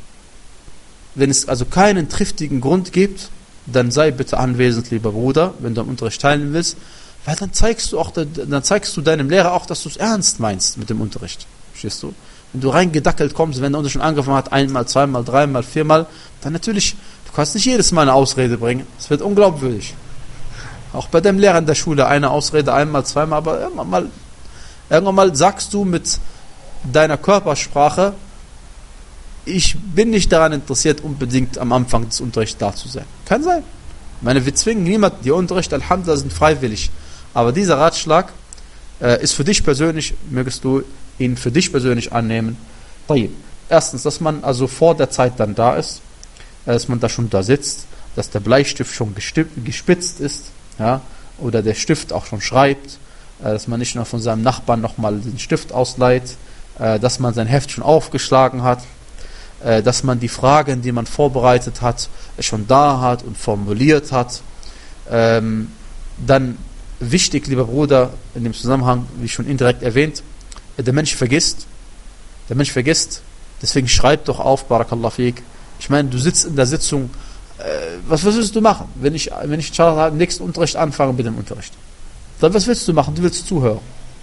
wenn es also keinen triftigen Grund gibt, dann sei bitte anwesend, lieber Bruder, wenn du am Unterricht teilnehmen willst, weil dann zeigst du auch, dann zeigst du deinem Lehrer auch, dass du es ernst meinst mit dem Unterricht. Verstehst du? Wenn du reingedackelt kommst, wenn der Unterricht schon angefangen hat, einmal, zweimal, dreimal, viermal, dann natürlich, du kannst nicht jedes Mal eine Ausrede bringen. Es wird unglaubwürdig. Auch bei dem Lehrer in der Schule eine Ausrede, einmal, zweimal, aber irgendwann mal, irgendwann mal sagst du mit deiner Körpersprache, ich bin nicht daran interessiert, unbedingt am Anfang des Unterrichts da zu sein. Kann sein. Ich meine, wir zwingen niemanden, die Unterricht, Alhamdulillah, sind freiwillig. Aber dieser Ratschlag äh, ist für dich persönlich, mögest du ihn für dich persönlich annehmen. Erstens, dass man also vor der Zeit dann da ist, dass man da schon da sitzt, dass der Bleistift schon gespitzt ist, ja, oder der Stift auch schon schreibt, äh, dass man nicht nur von seinem Nachbarn nochmal den Stift ausleiht, äh, dass man sein Heft schon aufgeschlagen hat, äh, dass man die Fragen, die man vorbereitet hat, schon da hat und formuliert hat. Ähm, dann wichtig, lieber Bruder, in dem Zusammenhang, wie schon indirekt erwähnt, der Mensch vergisst, der Mensch vergisst, deswegen schreib doch auf, Barakallah fiik. Ich meine, du sitzt in der Sitzung, äh, was, was willst du machen, wenn ich, wenn ich inshallah im nächsten Unterricht anfange mit dem Unterricht? Dann was willst du machen? Du willst zuhören.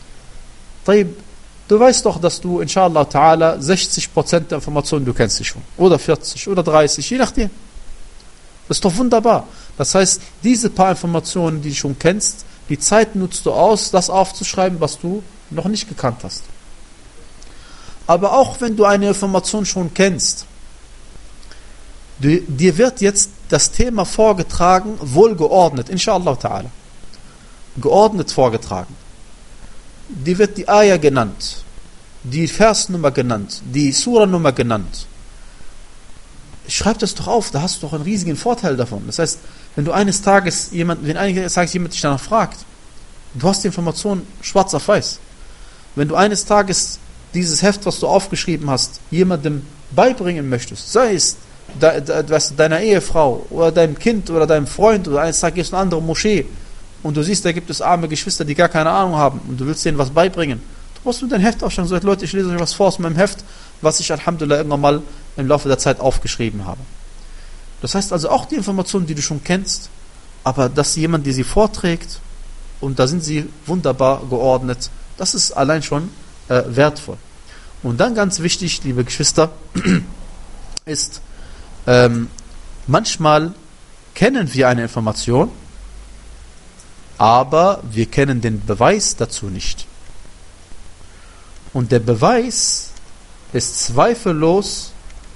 Du weißt doch, dass du inshallah ta'ala sechzig Prozent der Informationen du kennst dich schon. Oder vierzig oder dreißig, je nachdem. Das ist doch wunderbar. Das heißt, diese paar Informationen, die du schon kennst, die Zeit nutzt du aus, das aufzuschreiben, was du noch nicht gekannt hast. Aber auch wenn du eine Information schon kennst, Du, dir wird jetzt das Thema vorgetragen, wohlgeordnet, inshallah ta'ala. Geordnet vorgetragen. Dir wird die Ayah genannt, die Versnummer genannt, die Surah-Nummer genannt. Schreib das doch auf, da hast du doch einen riesigen Vorteil davon. Das heißt, wenn du eines Tages jemand, wenn eines Tages jemand dich danach fragt, du hast die Information schwarz auf weiß. Wenn du eines Tages dieses Heft, was du aufgeschrieben hast, jemandem beibringen möchtest, sei es de, de, de, deiner Ehefrau oder deinem Kind oder deinem Freund oder eines Tages gehst du in eine andere Moschee und du siehst, da gibt es arme Geschwister, die gar keine Ahnung haben und du willst denen was beibringen, du musst mit deinem Heft aufstellen und sagst, Leute, ich lese euch was vor aus meinem Heft, was ich Alhamdulillah irgendwann mal im Laufe der Zeit aufgeschrieben habe. Das heißt also auch die Informationen, die du schon kennst, aber dass jemand dir sie vorträgt und da sind sie wunderbar geordnet, das ist allein schon äh, wertvoll. Und dann ganz wichtig, liebe Geschwister, ist, ähm, manchmal kennen wir eine Information, aber wir kennen den Beweis dazu nicht. Und der Beweis ist zweifellos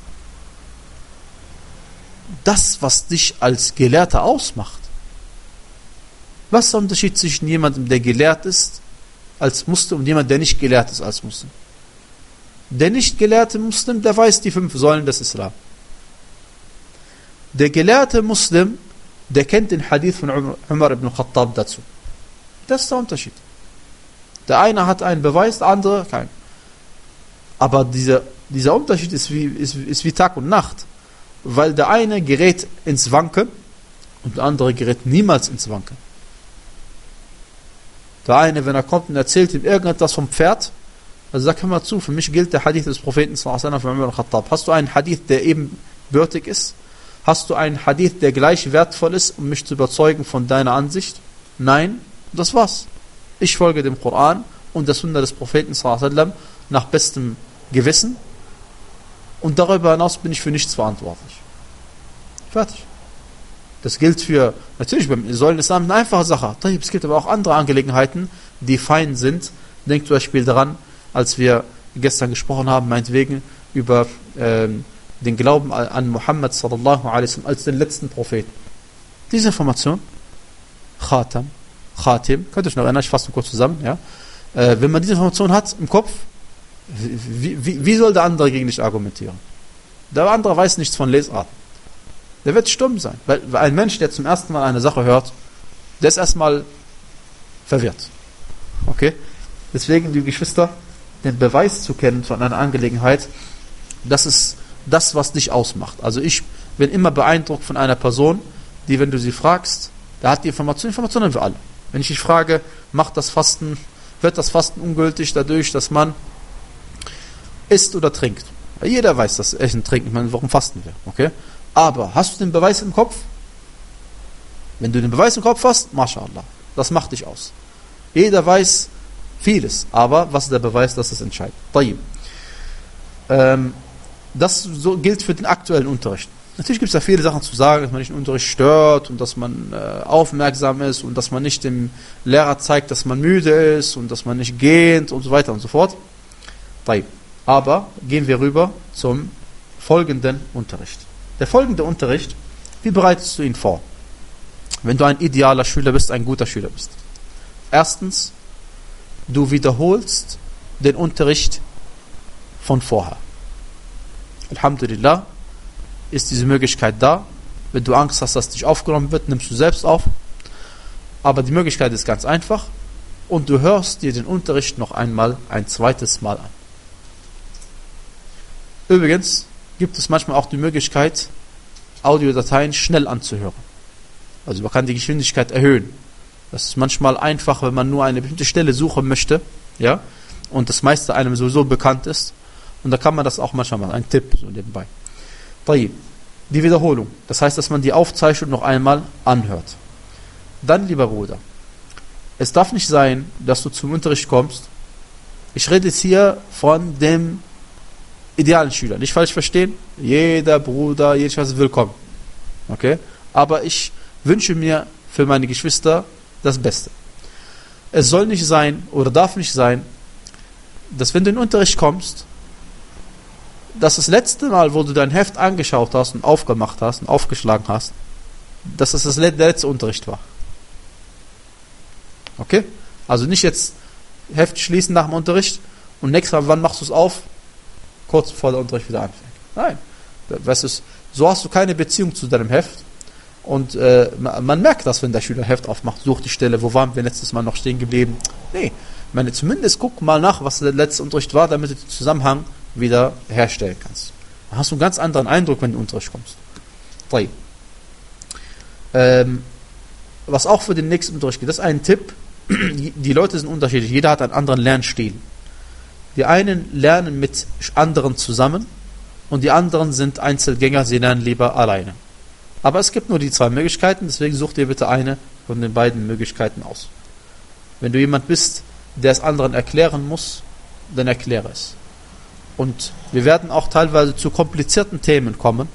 das, was dich als Gelehrter ausmacht. Was ist der Unterschied zwischen jemandem, der gelehrt ist als Muslim und jemand, der nicht gelehrt ist als Muslim? Der nicht gelehrte Muslim, der weiß die fünf Säulen des Islam. Der gelehrte Muslim, der kennt den Hadith von Umar ibn Khattab dazu. Das ist der Unterschied. Der eine hat einen Beweis, der andere keinen. Aber dieser, dieser Unterschied ist wie, ist, ist wie Tag und Nacht. Weil der eine gerät ins Wanken und der andere gerät niemals ins Wanken. Der eine, wenn er kommt und erzählt ihm irgendetwas vom Pferd, also sag mal zu, für mich gilt der Hadith des Propheten von Umar al-Khattab. Hast du einen Hadith, der ebenbürtig ist? Hast du einen Hadith, der gleich wertvoll ist, um mich zu überzeugen von deiner Ansicht? Nein, das war's. Ich folge dem Koran und der Sunna des Propheten nach bestem Gewissen und darüber hinaus bin ich für nichts verantwortlich. Fertig. Das gilt für, natürlich beim Säulen Islam eine einfache Sache. Es gibt aber auch andere Angelegenheiten, die fein sind. Denkt zum Beispiel daran, als wir gestern gesprochen haben, meinetwegen über ähm, den Glauben an Muhammad sallallahu alaihi wasallam als den letzten Propheten. Diese Information, Khatam, Khatim, könnt ihr euch noch erinnern, ich fasse kurz zusammen, ja? Äh, wenn man diese Information hat im Kopf, wie, wie, wie soll der andere gegen dich argumentieren? Der andere weiß nichts von Lesarten. Der wird stumm sein. Weil, weil ein Mensch, der zum ersten Mal eine Sache hört, der ist erstmal verwirrt. Okay? Deswegen, die Geschwister, den Beweis zu kennen von einer Angelegenheit, das ist das, was dich ausmacht. Also ich bin immer beeindruckt von einer Person, die, wenn du sie fragst, da hat die Information, Informationen für alle. Wenn ich dich frage, macht das Fasten, wird das Fasten ungültig dadurch, dass man isst oder trinkt. Jeder weiß, dass Essen trinken, ich meine, warum fasten wir? Okay? Aber hast du den Beweis im Kopf? Wenn du den Beweis im Kopf hast, MashaAllah, das macht dich aus. Jeder weiß vieles, aber was ist der Beweis, das ist entscheidend. Ähm, das so gilt für den aktuellen Unterricht. Natürlich gibt es da viele Sachen zu sagen, dass man nicht den Unterricht stört und dass man äh, aufmerksam ist und dass man nicht dem Lehrer zeigt, dass man müde ist und dass man nicht gähnt und so weiter und so fort. Aber gehen wir rüber zum folgenden Unterricht. Der folgende Unterricht, wie bereitest du ihn vor? Wenn du ein idealer Schüler bist, ein guter Schüler bist. Erstens, du wiederholst den Unterricht von vorher. Alhamdulillah ist diese Möglichkeit da. Wenn du Angst hast, dass dich aufgenommen wird, nimmst du selbst auf. Aber die Möglichkeit ist ganz einfach. Und du hörst dir den Unterricht noch einmal ein zweites Mal an. Übrigens gibt es manchmal auch die Möglichkeit, Audiodateien schnell anzuhören. Also man kann die Geschwindigkeit erhöhen. Das ist manchmal einfach, wenn man nur eine bestimmte Stelle suchen möchte, ja, und das meiste einem sowieso bekannt ist. Und da kann man das auch manchmal machen, ein Tipp so nebenbei. Die Wiederholung, das heißt, dass man die Aufzeichnung noch einmal anhört. Dann, lieber Bruder, es darf nicht sein, dass du zum Unterricht kommst. Ich rede jetzt hier von dem idealen Schüler. Nicht falsch verstehen, jeder Bruder, jeder Schwester ist willkommen. Okay? Aber ich wünsche mir für meine Geschwister das Beste. Es soll nicht sein oder darf nicht sein, dass wenn du in den Unterricht kommst, dass das letzte Mal, wo du dein Heft angeschaut hast und aufgemacht hast und aufgeschlagen hast, dass das, das der letzte Unterricht war. Okay? Also nicht jetzt Heft schließen nach dem Unterricht und nächstes Mal, wann machst du es auf? Kurz bevor der Unterricht wieder anfängt. Nein. Weißt du, so hast du keine Beziehung zu deinem Heft. Und äh, man, man merkt das, wenn der Schüler Heft aufmacht, sucht die Stelle, wo waren wir letztes Mal noch stehen geblieben. Nee, ich meine, zumindest guck mal nach, was der letzte Unterricht war, damit du den Zusammenhang wieder herstellen kannst. Dann hast du einen ganz anderen Eindruck, wenn du in den Unterricht kommst. drei. Ähm, was auch für den nächsten Unterricht geht, das ist ein Tipp. Die Leute sind unterschiedlich, jeder hat einen anderen Lernstil. Die einen lernen mit anderen zusammen und die anderen sind Einzelgänger, sie lernen lieber alleine. Aber es gibt nur die zwei Möglichkeiten, deswegen such dir bitte eine von den beiden Möglichkeiten aus. Wenn du jemand bist, der es anderen erklären muss, dann erkläre es. Und wir werden auch teilweise zu komplizierten Themen kommen,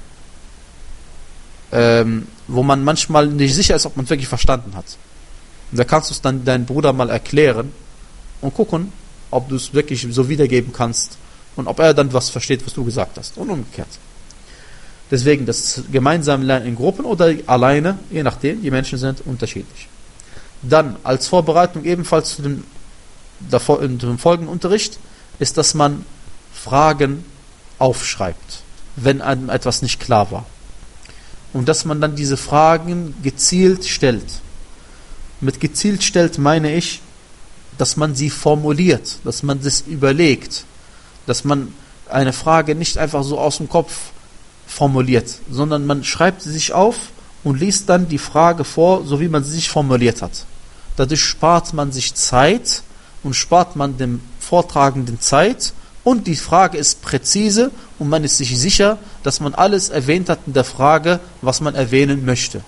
ähm, wo man manchmal nicht sicher ist, ob man es wirklich verstanden hat. Und da kannst du es dann deinem Bruder mal erklären und gucken, ob du es wirklich so wiedergeben kannst und ob er dann was versteht, was du gesagt hast. Und umgekehrt. Deswegen, das gemeinsame Lernen in Gruppen oder alleine, je nachdem, die Menschen sind unterschiedlich. Dann, als Vorbereitung ebenfalls zu dem, davor, in dem folgenden Unterricht, ist, dass man Fragen aufschreibt, wenn einem etwas nicht klar war. Und dass man dann diese Fragen gezielt stellt. Mit gezielt stellt meine ich, dass man sie formuliert, dass man das überlegt, dass man eine Frage nicht einfach so aus dem Kopf formuliert, sondern man schreibt sie sich auf und liest dann die Frage vor, so wie man sie sich formuliert hat. Dadurch spart man sich Zeit und spart man dem Vortragenden Zeit und die Frage ist präzise und man ist sich sicher, dass man alles erwähnt hat in der Frage, was man erwähnen möchte.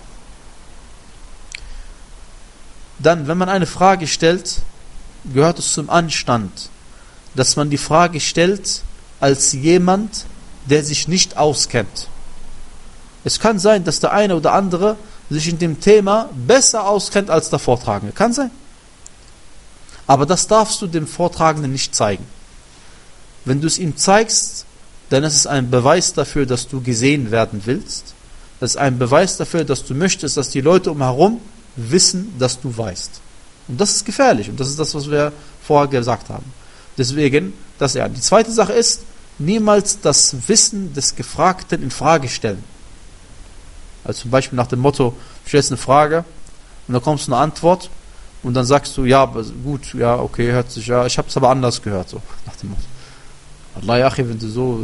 Dann, wenn man eine Frage stellt, gehört es zum Anstand, dass man die Frage stellt als jemand, der sich nicht auskennt. Es kann sein, dass der eine oder andere sich in dem Thema besser auskennt als der Vortragende. Kann sein. Aber das darfst du dem Vortragenden nicht zeigen. Wenn du es ihm zeigst, dann ist es ein Beweis dafür, dass du gesehen werden willst. Das ist ein Beweis dafür, dass du möchtest, dass die Leute umherum wissen, dass du weißt. Und das ist gefährlich. Und das ist das, was wir vorher gesagt haben. Deswegen, das ja. Die zweite Sache ist, niemals das Wissen des Gefragten in Frage stellen. Also zum Beispiel nach dem Motto, du stellst eine Frage und dann kommst du eine Antwort und dann sagst du, ja, gut, ja, okay, hört sich, ja, ich habe es aber anders gehört, so nach dem Motto. Allah, ja, wenn du so,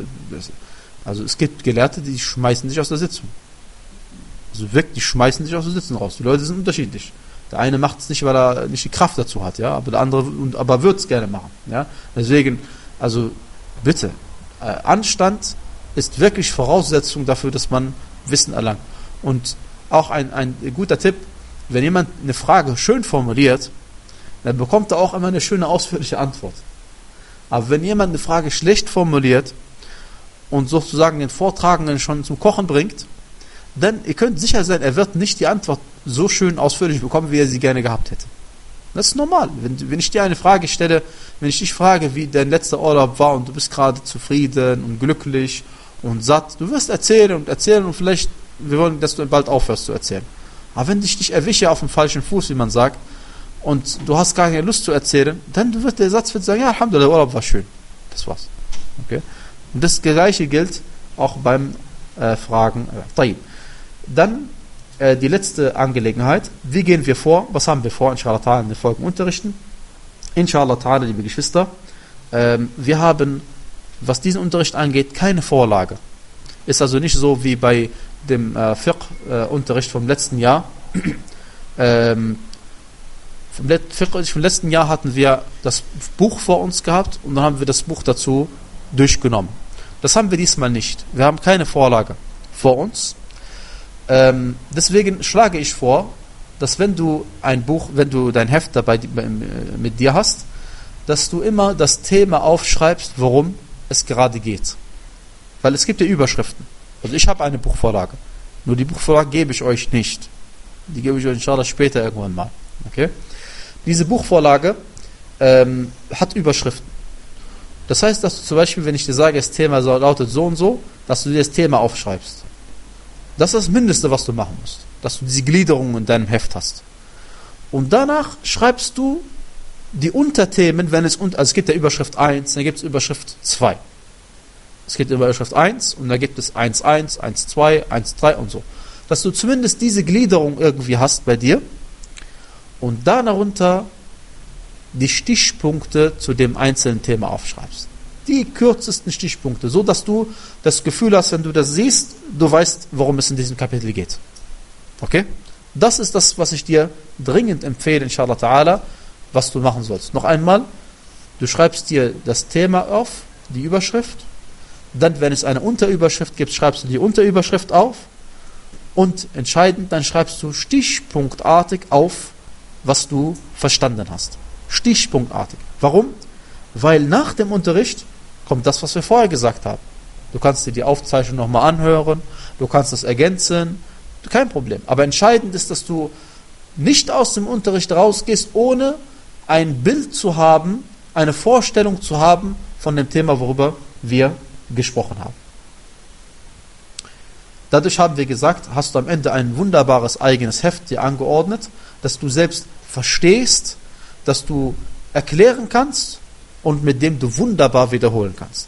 also es gibt Gelehrte, die schmeißen dich aus der Sitzung. Also wirklich, die schmeißen dich aus der Sitzung raus. Die Leute sind unterschiedlich. Der eine macht es nicht, weil er nicht die Kraft dazu hat, ja, aber der andere, aber wird es gerne machen, ja. Deswegen, also bitte, äh, Anstand ist wirklich Voraussetzung dafür, dass man Wissen erlangt. Und auch ein, ein guter Tipp, wenn jemand eine Frage schön formuliert, dann bekommt er auch immer eine schöne, ausführliche Antwort. Aber wenn jemand eine Frage schlecht formuliert und sozusagen den Vortragenden schon zum Kochen bringt, dann, ihr könnt sicher sein, er wird nicht die Antwort so schön ausführlich bekommen, wie er sie gerne gehabt hätte. Das ist normal. Wenn, wenn ich dir eine Frage stelle, wenn ich dich frage, wie dein letzter Urlaub war und du bist gerade zufrieden und glücklich und satt, du wirst erzählen und erzählen und vielleicht, wir wollen, dass du bald aufhörst zu erzählen. Aber wenn ich dich erwische auf dem falschen Fuß, wie man sagt, und du hast gar keine Lust zu erzählen, dann wird der Satz wird sagen, ja, Alhamdulillah, der Urlaub war schön. Das war's. Okay? Und das Gleiche gilt auch beim äh, Fragen. Äh, dann äh, die letzte Angelegenheit. Wie gehen wir vor? Was haben wir vor? Inshallah ta'ala in den Folgen unterrichten. Inshallah ta'ala, liebe Geschwister, ähm, wir haben, was diesen Unterricht angeht, keine Vorlage. Ist also nicht so wie bei dem äh, Fiqh-Unterricht vom letzten Jahr. ähm, vom, Let- Fiqh- vom letzten Jahr hatten wir das Buch vor uns gehabt und dann haben wir das Buch dazu durchgenommen. Das haben wir diesmal nicht. Wir haben keine Vorlage vor uns. Ähm, deswegen schlage ich vor, dass wenn du ein Buch, wenn du dein Heft dabei mit dir hast, dass du immer das Thema aufschreibst, worum es gerade geht. Weil es gibt ja Überschriften. Also ich habe eine Buchvorlage. Nur die Buchvorlage gebe ich euch nicht. Die gebe ich euch inshallah später irgendwann mal. Okay? Diese Buchvorlage ähm, hat Überschriften. Das heißt, dass du zum Beispiel, wenn ich dir sage, das Thema so, lautet so und so, dass du dir das Thema aufschreibst. Das ist das Mindeste, was du machen musst. Dass du diese Gliederung in deinem Heft hast. Und danach schreibst du die Unterthemen, wenn es, also es gibt ja Überschrift eins, dann gibt es Überschrift zwei. Es gibt Überschrift eins und dann gibt es eins Punkt eins, eins Punkt zwei, eins Punkt drei und so. Dass du zumindest diese Gliederung irgendwie hast bei dir und dann darunter die Stichpunkte zu dem einzelnen Thema aufschreibst. Die kürzesten Stichpunkte, so dass du das Gefühl hast, wenn du das siehst, du weißt, worum es in diesem Kapitel geht. Okay? Das ist das, was ich dir dringend empfehle, inshallah ta'ala, was du machen sollst. Noch einmal, du schreibst dir das Thema auf, die Überschrift, dann, wenn es eine Unterüberschrift gibt, schreibst du die Unterüberschrift auf und entscheidend, dann schreibst du stichpunktartig auf, was du verstanden hast. Stichpunktartig. Warum? Weil nach dem Unterricht kommt das, was wir vorher gesagt haben. Du kannst dir die Aufzeichnung nochmal anhören, du kannst das ergänzen, kein Problem. Aber entscheidend ist, dass du nicht aus dem Unterricht rausgehst, ohne ein Bild zu haben, eine Vorstellung zu haben von dem Thema, worüber wir gesprochen haben. Dadurch haben wir gesagt, hast du am Ende ein wunderbares eigenes Heft dir angeordnet, dass du selbst verstehst, dass du erklären kannst und mit dem du wunderbar wiederholen kannst.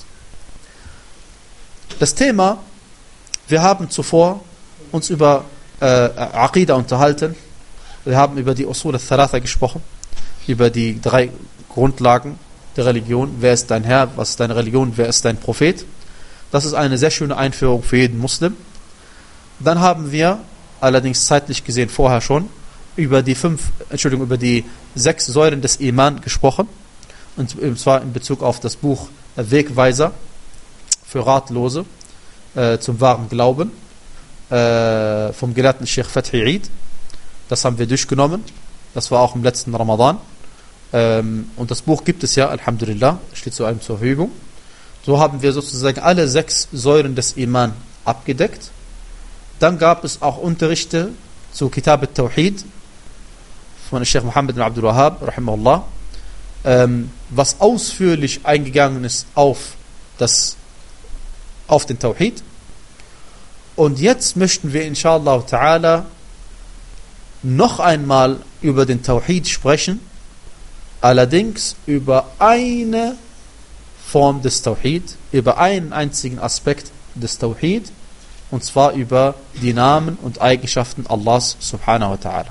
Das Thema, wir haben zuvor uns über äh, Aqida unterhalten, wir haben über die Usul al-Thalatha gesprochen, über die drei Grundlagen der Religion, wer ist dein Herr, was ist deine Religion, wer ist dein Prophet. Das ist eine sehr schöne Einführung für jeden Muslim. Dann haben wir, allerdings zeitlich gesehen vorher schon, über die fünf, Entschuldigung, über die sechs Säulen des Iman gesprochen, und zwar in Bezug auf das Buch Wegweiser für Ratlose äh, zum wahren Glauben äh, vom Gelehrten Sheikh Fathi Eid. Das haben wir durchgenommen. Das war auch im letzten Ramadan. Ähm, und das Buch gibt es ja, Alhamdulillah, steht zu einem zur Verfügung. So haben wir sozusagen alle sechs Säulen des Iman abgedeckt. Dann gab es auch Unterrichte zu Kitab al-Tawhid von Sheikh Muhammad bin Abdul Wahhab, rahimahullah, ähm, was ausführlich eingegangen ist auf, das, auf den Tawhid. Und jetzt möchten wir inshallah ta'ala noch einmal über den Tawhid sprechen, allerdings über eine Form des Tawhid, über einen einzigen Aspekt des Tawhid, und zwar über die Namen und Eigenschaften Allahs subhanahu wa ta'ala.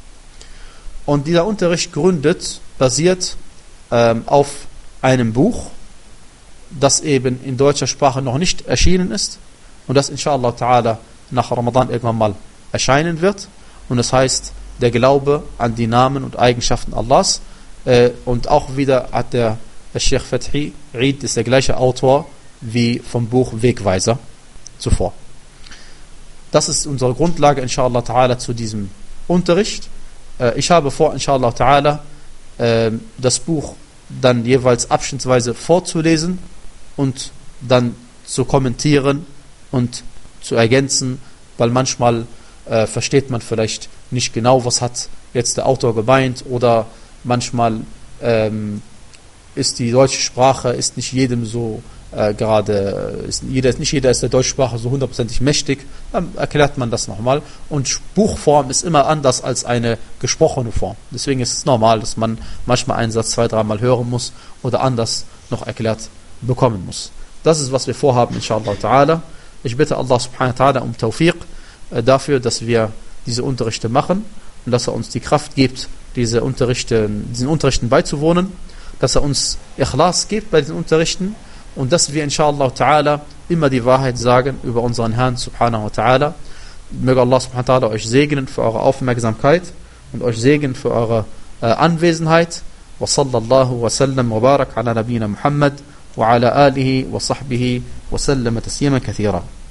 Und dieser Unterricht gründet, basiert ähm, auf einem Buch, das eben in deutscher Sprache noch nicht erschienen ist und das inshallah ta'ala nach Ramadan irgendwann mal erscheinen wird. Und das heißt, der Glaube an die Namen und Eigenschaften Allahs. Äh, und auch wieder hat der, der Sheikh Fathi Eid, ist der gleiche Autor wie vom Buch Wegweiser zuvor. Das ist unsere Grundlage inshallah ta'ala zu diesem Unterricht. Äh, ich habe vor inshallah ta'ala äh, das Buch dann jeweils abschnittsweise vorzulesen und dann zu kommentieren und zu ergänzen, weil manchmal äh, versteht man vielleicht nicht genau, was hat jetzt der Autor gemeint, oder manchmal ähm, ist die deutsche Sprache ist nicht jedem so äh, gerade, ist jeder, nicht jeder ist der deutschen Sprache so hundertprozentig mächtig, dann erklärt man das nochmal. Und Buchform ist immer anders als eine gesprochene Form. Deswegen ist es normal, dass man manchmal einen Satz zwei, dreimal hören muss oder anders noch erklärt bekommen muss. Das ist, was wir vorhaben, inshallah ta'ala. Ich bitte Allah subhanahu wa ta'ala um Tawfiq äh, dafür, dass wir diese Unterrichte machen und dass er uns die Kraft gibt, diese Unterrichte, diesen Unterrichten beizuwohnen, dass er uns Ikhlas gibt bei diesen Unterrichten und dass wir inshallah ta'ala immer die Wahrheit sagen über unseren Herrn subhanahu wa ta'ala. Möge Allah subhanahu wa ta'ala euch segnen für eure Aufmerksamkeit und euch segnen für eure äh, Anwesenheit. Wa sallallahu wa sallam wa barak ala nabina Muhammad wa ala alihi wa sahbihi wa sallama taslima kathira.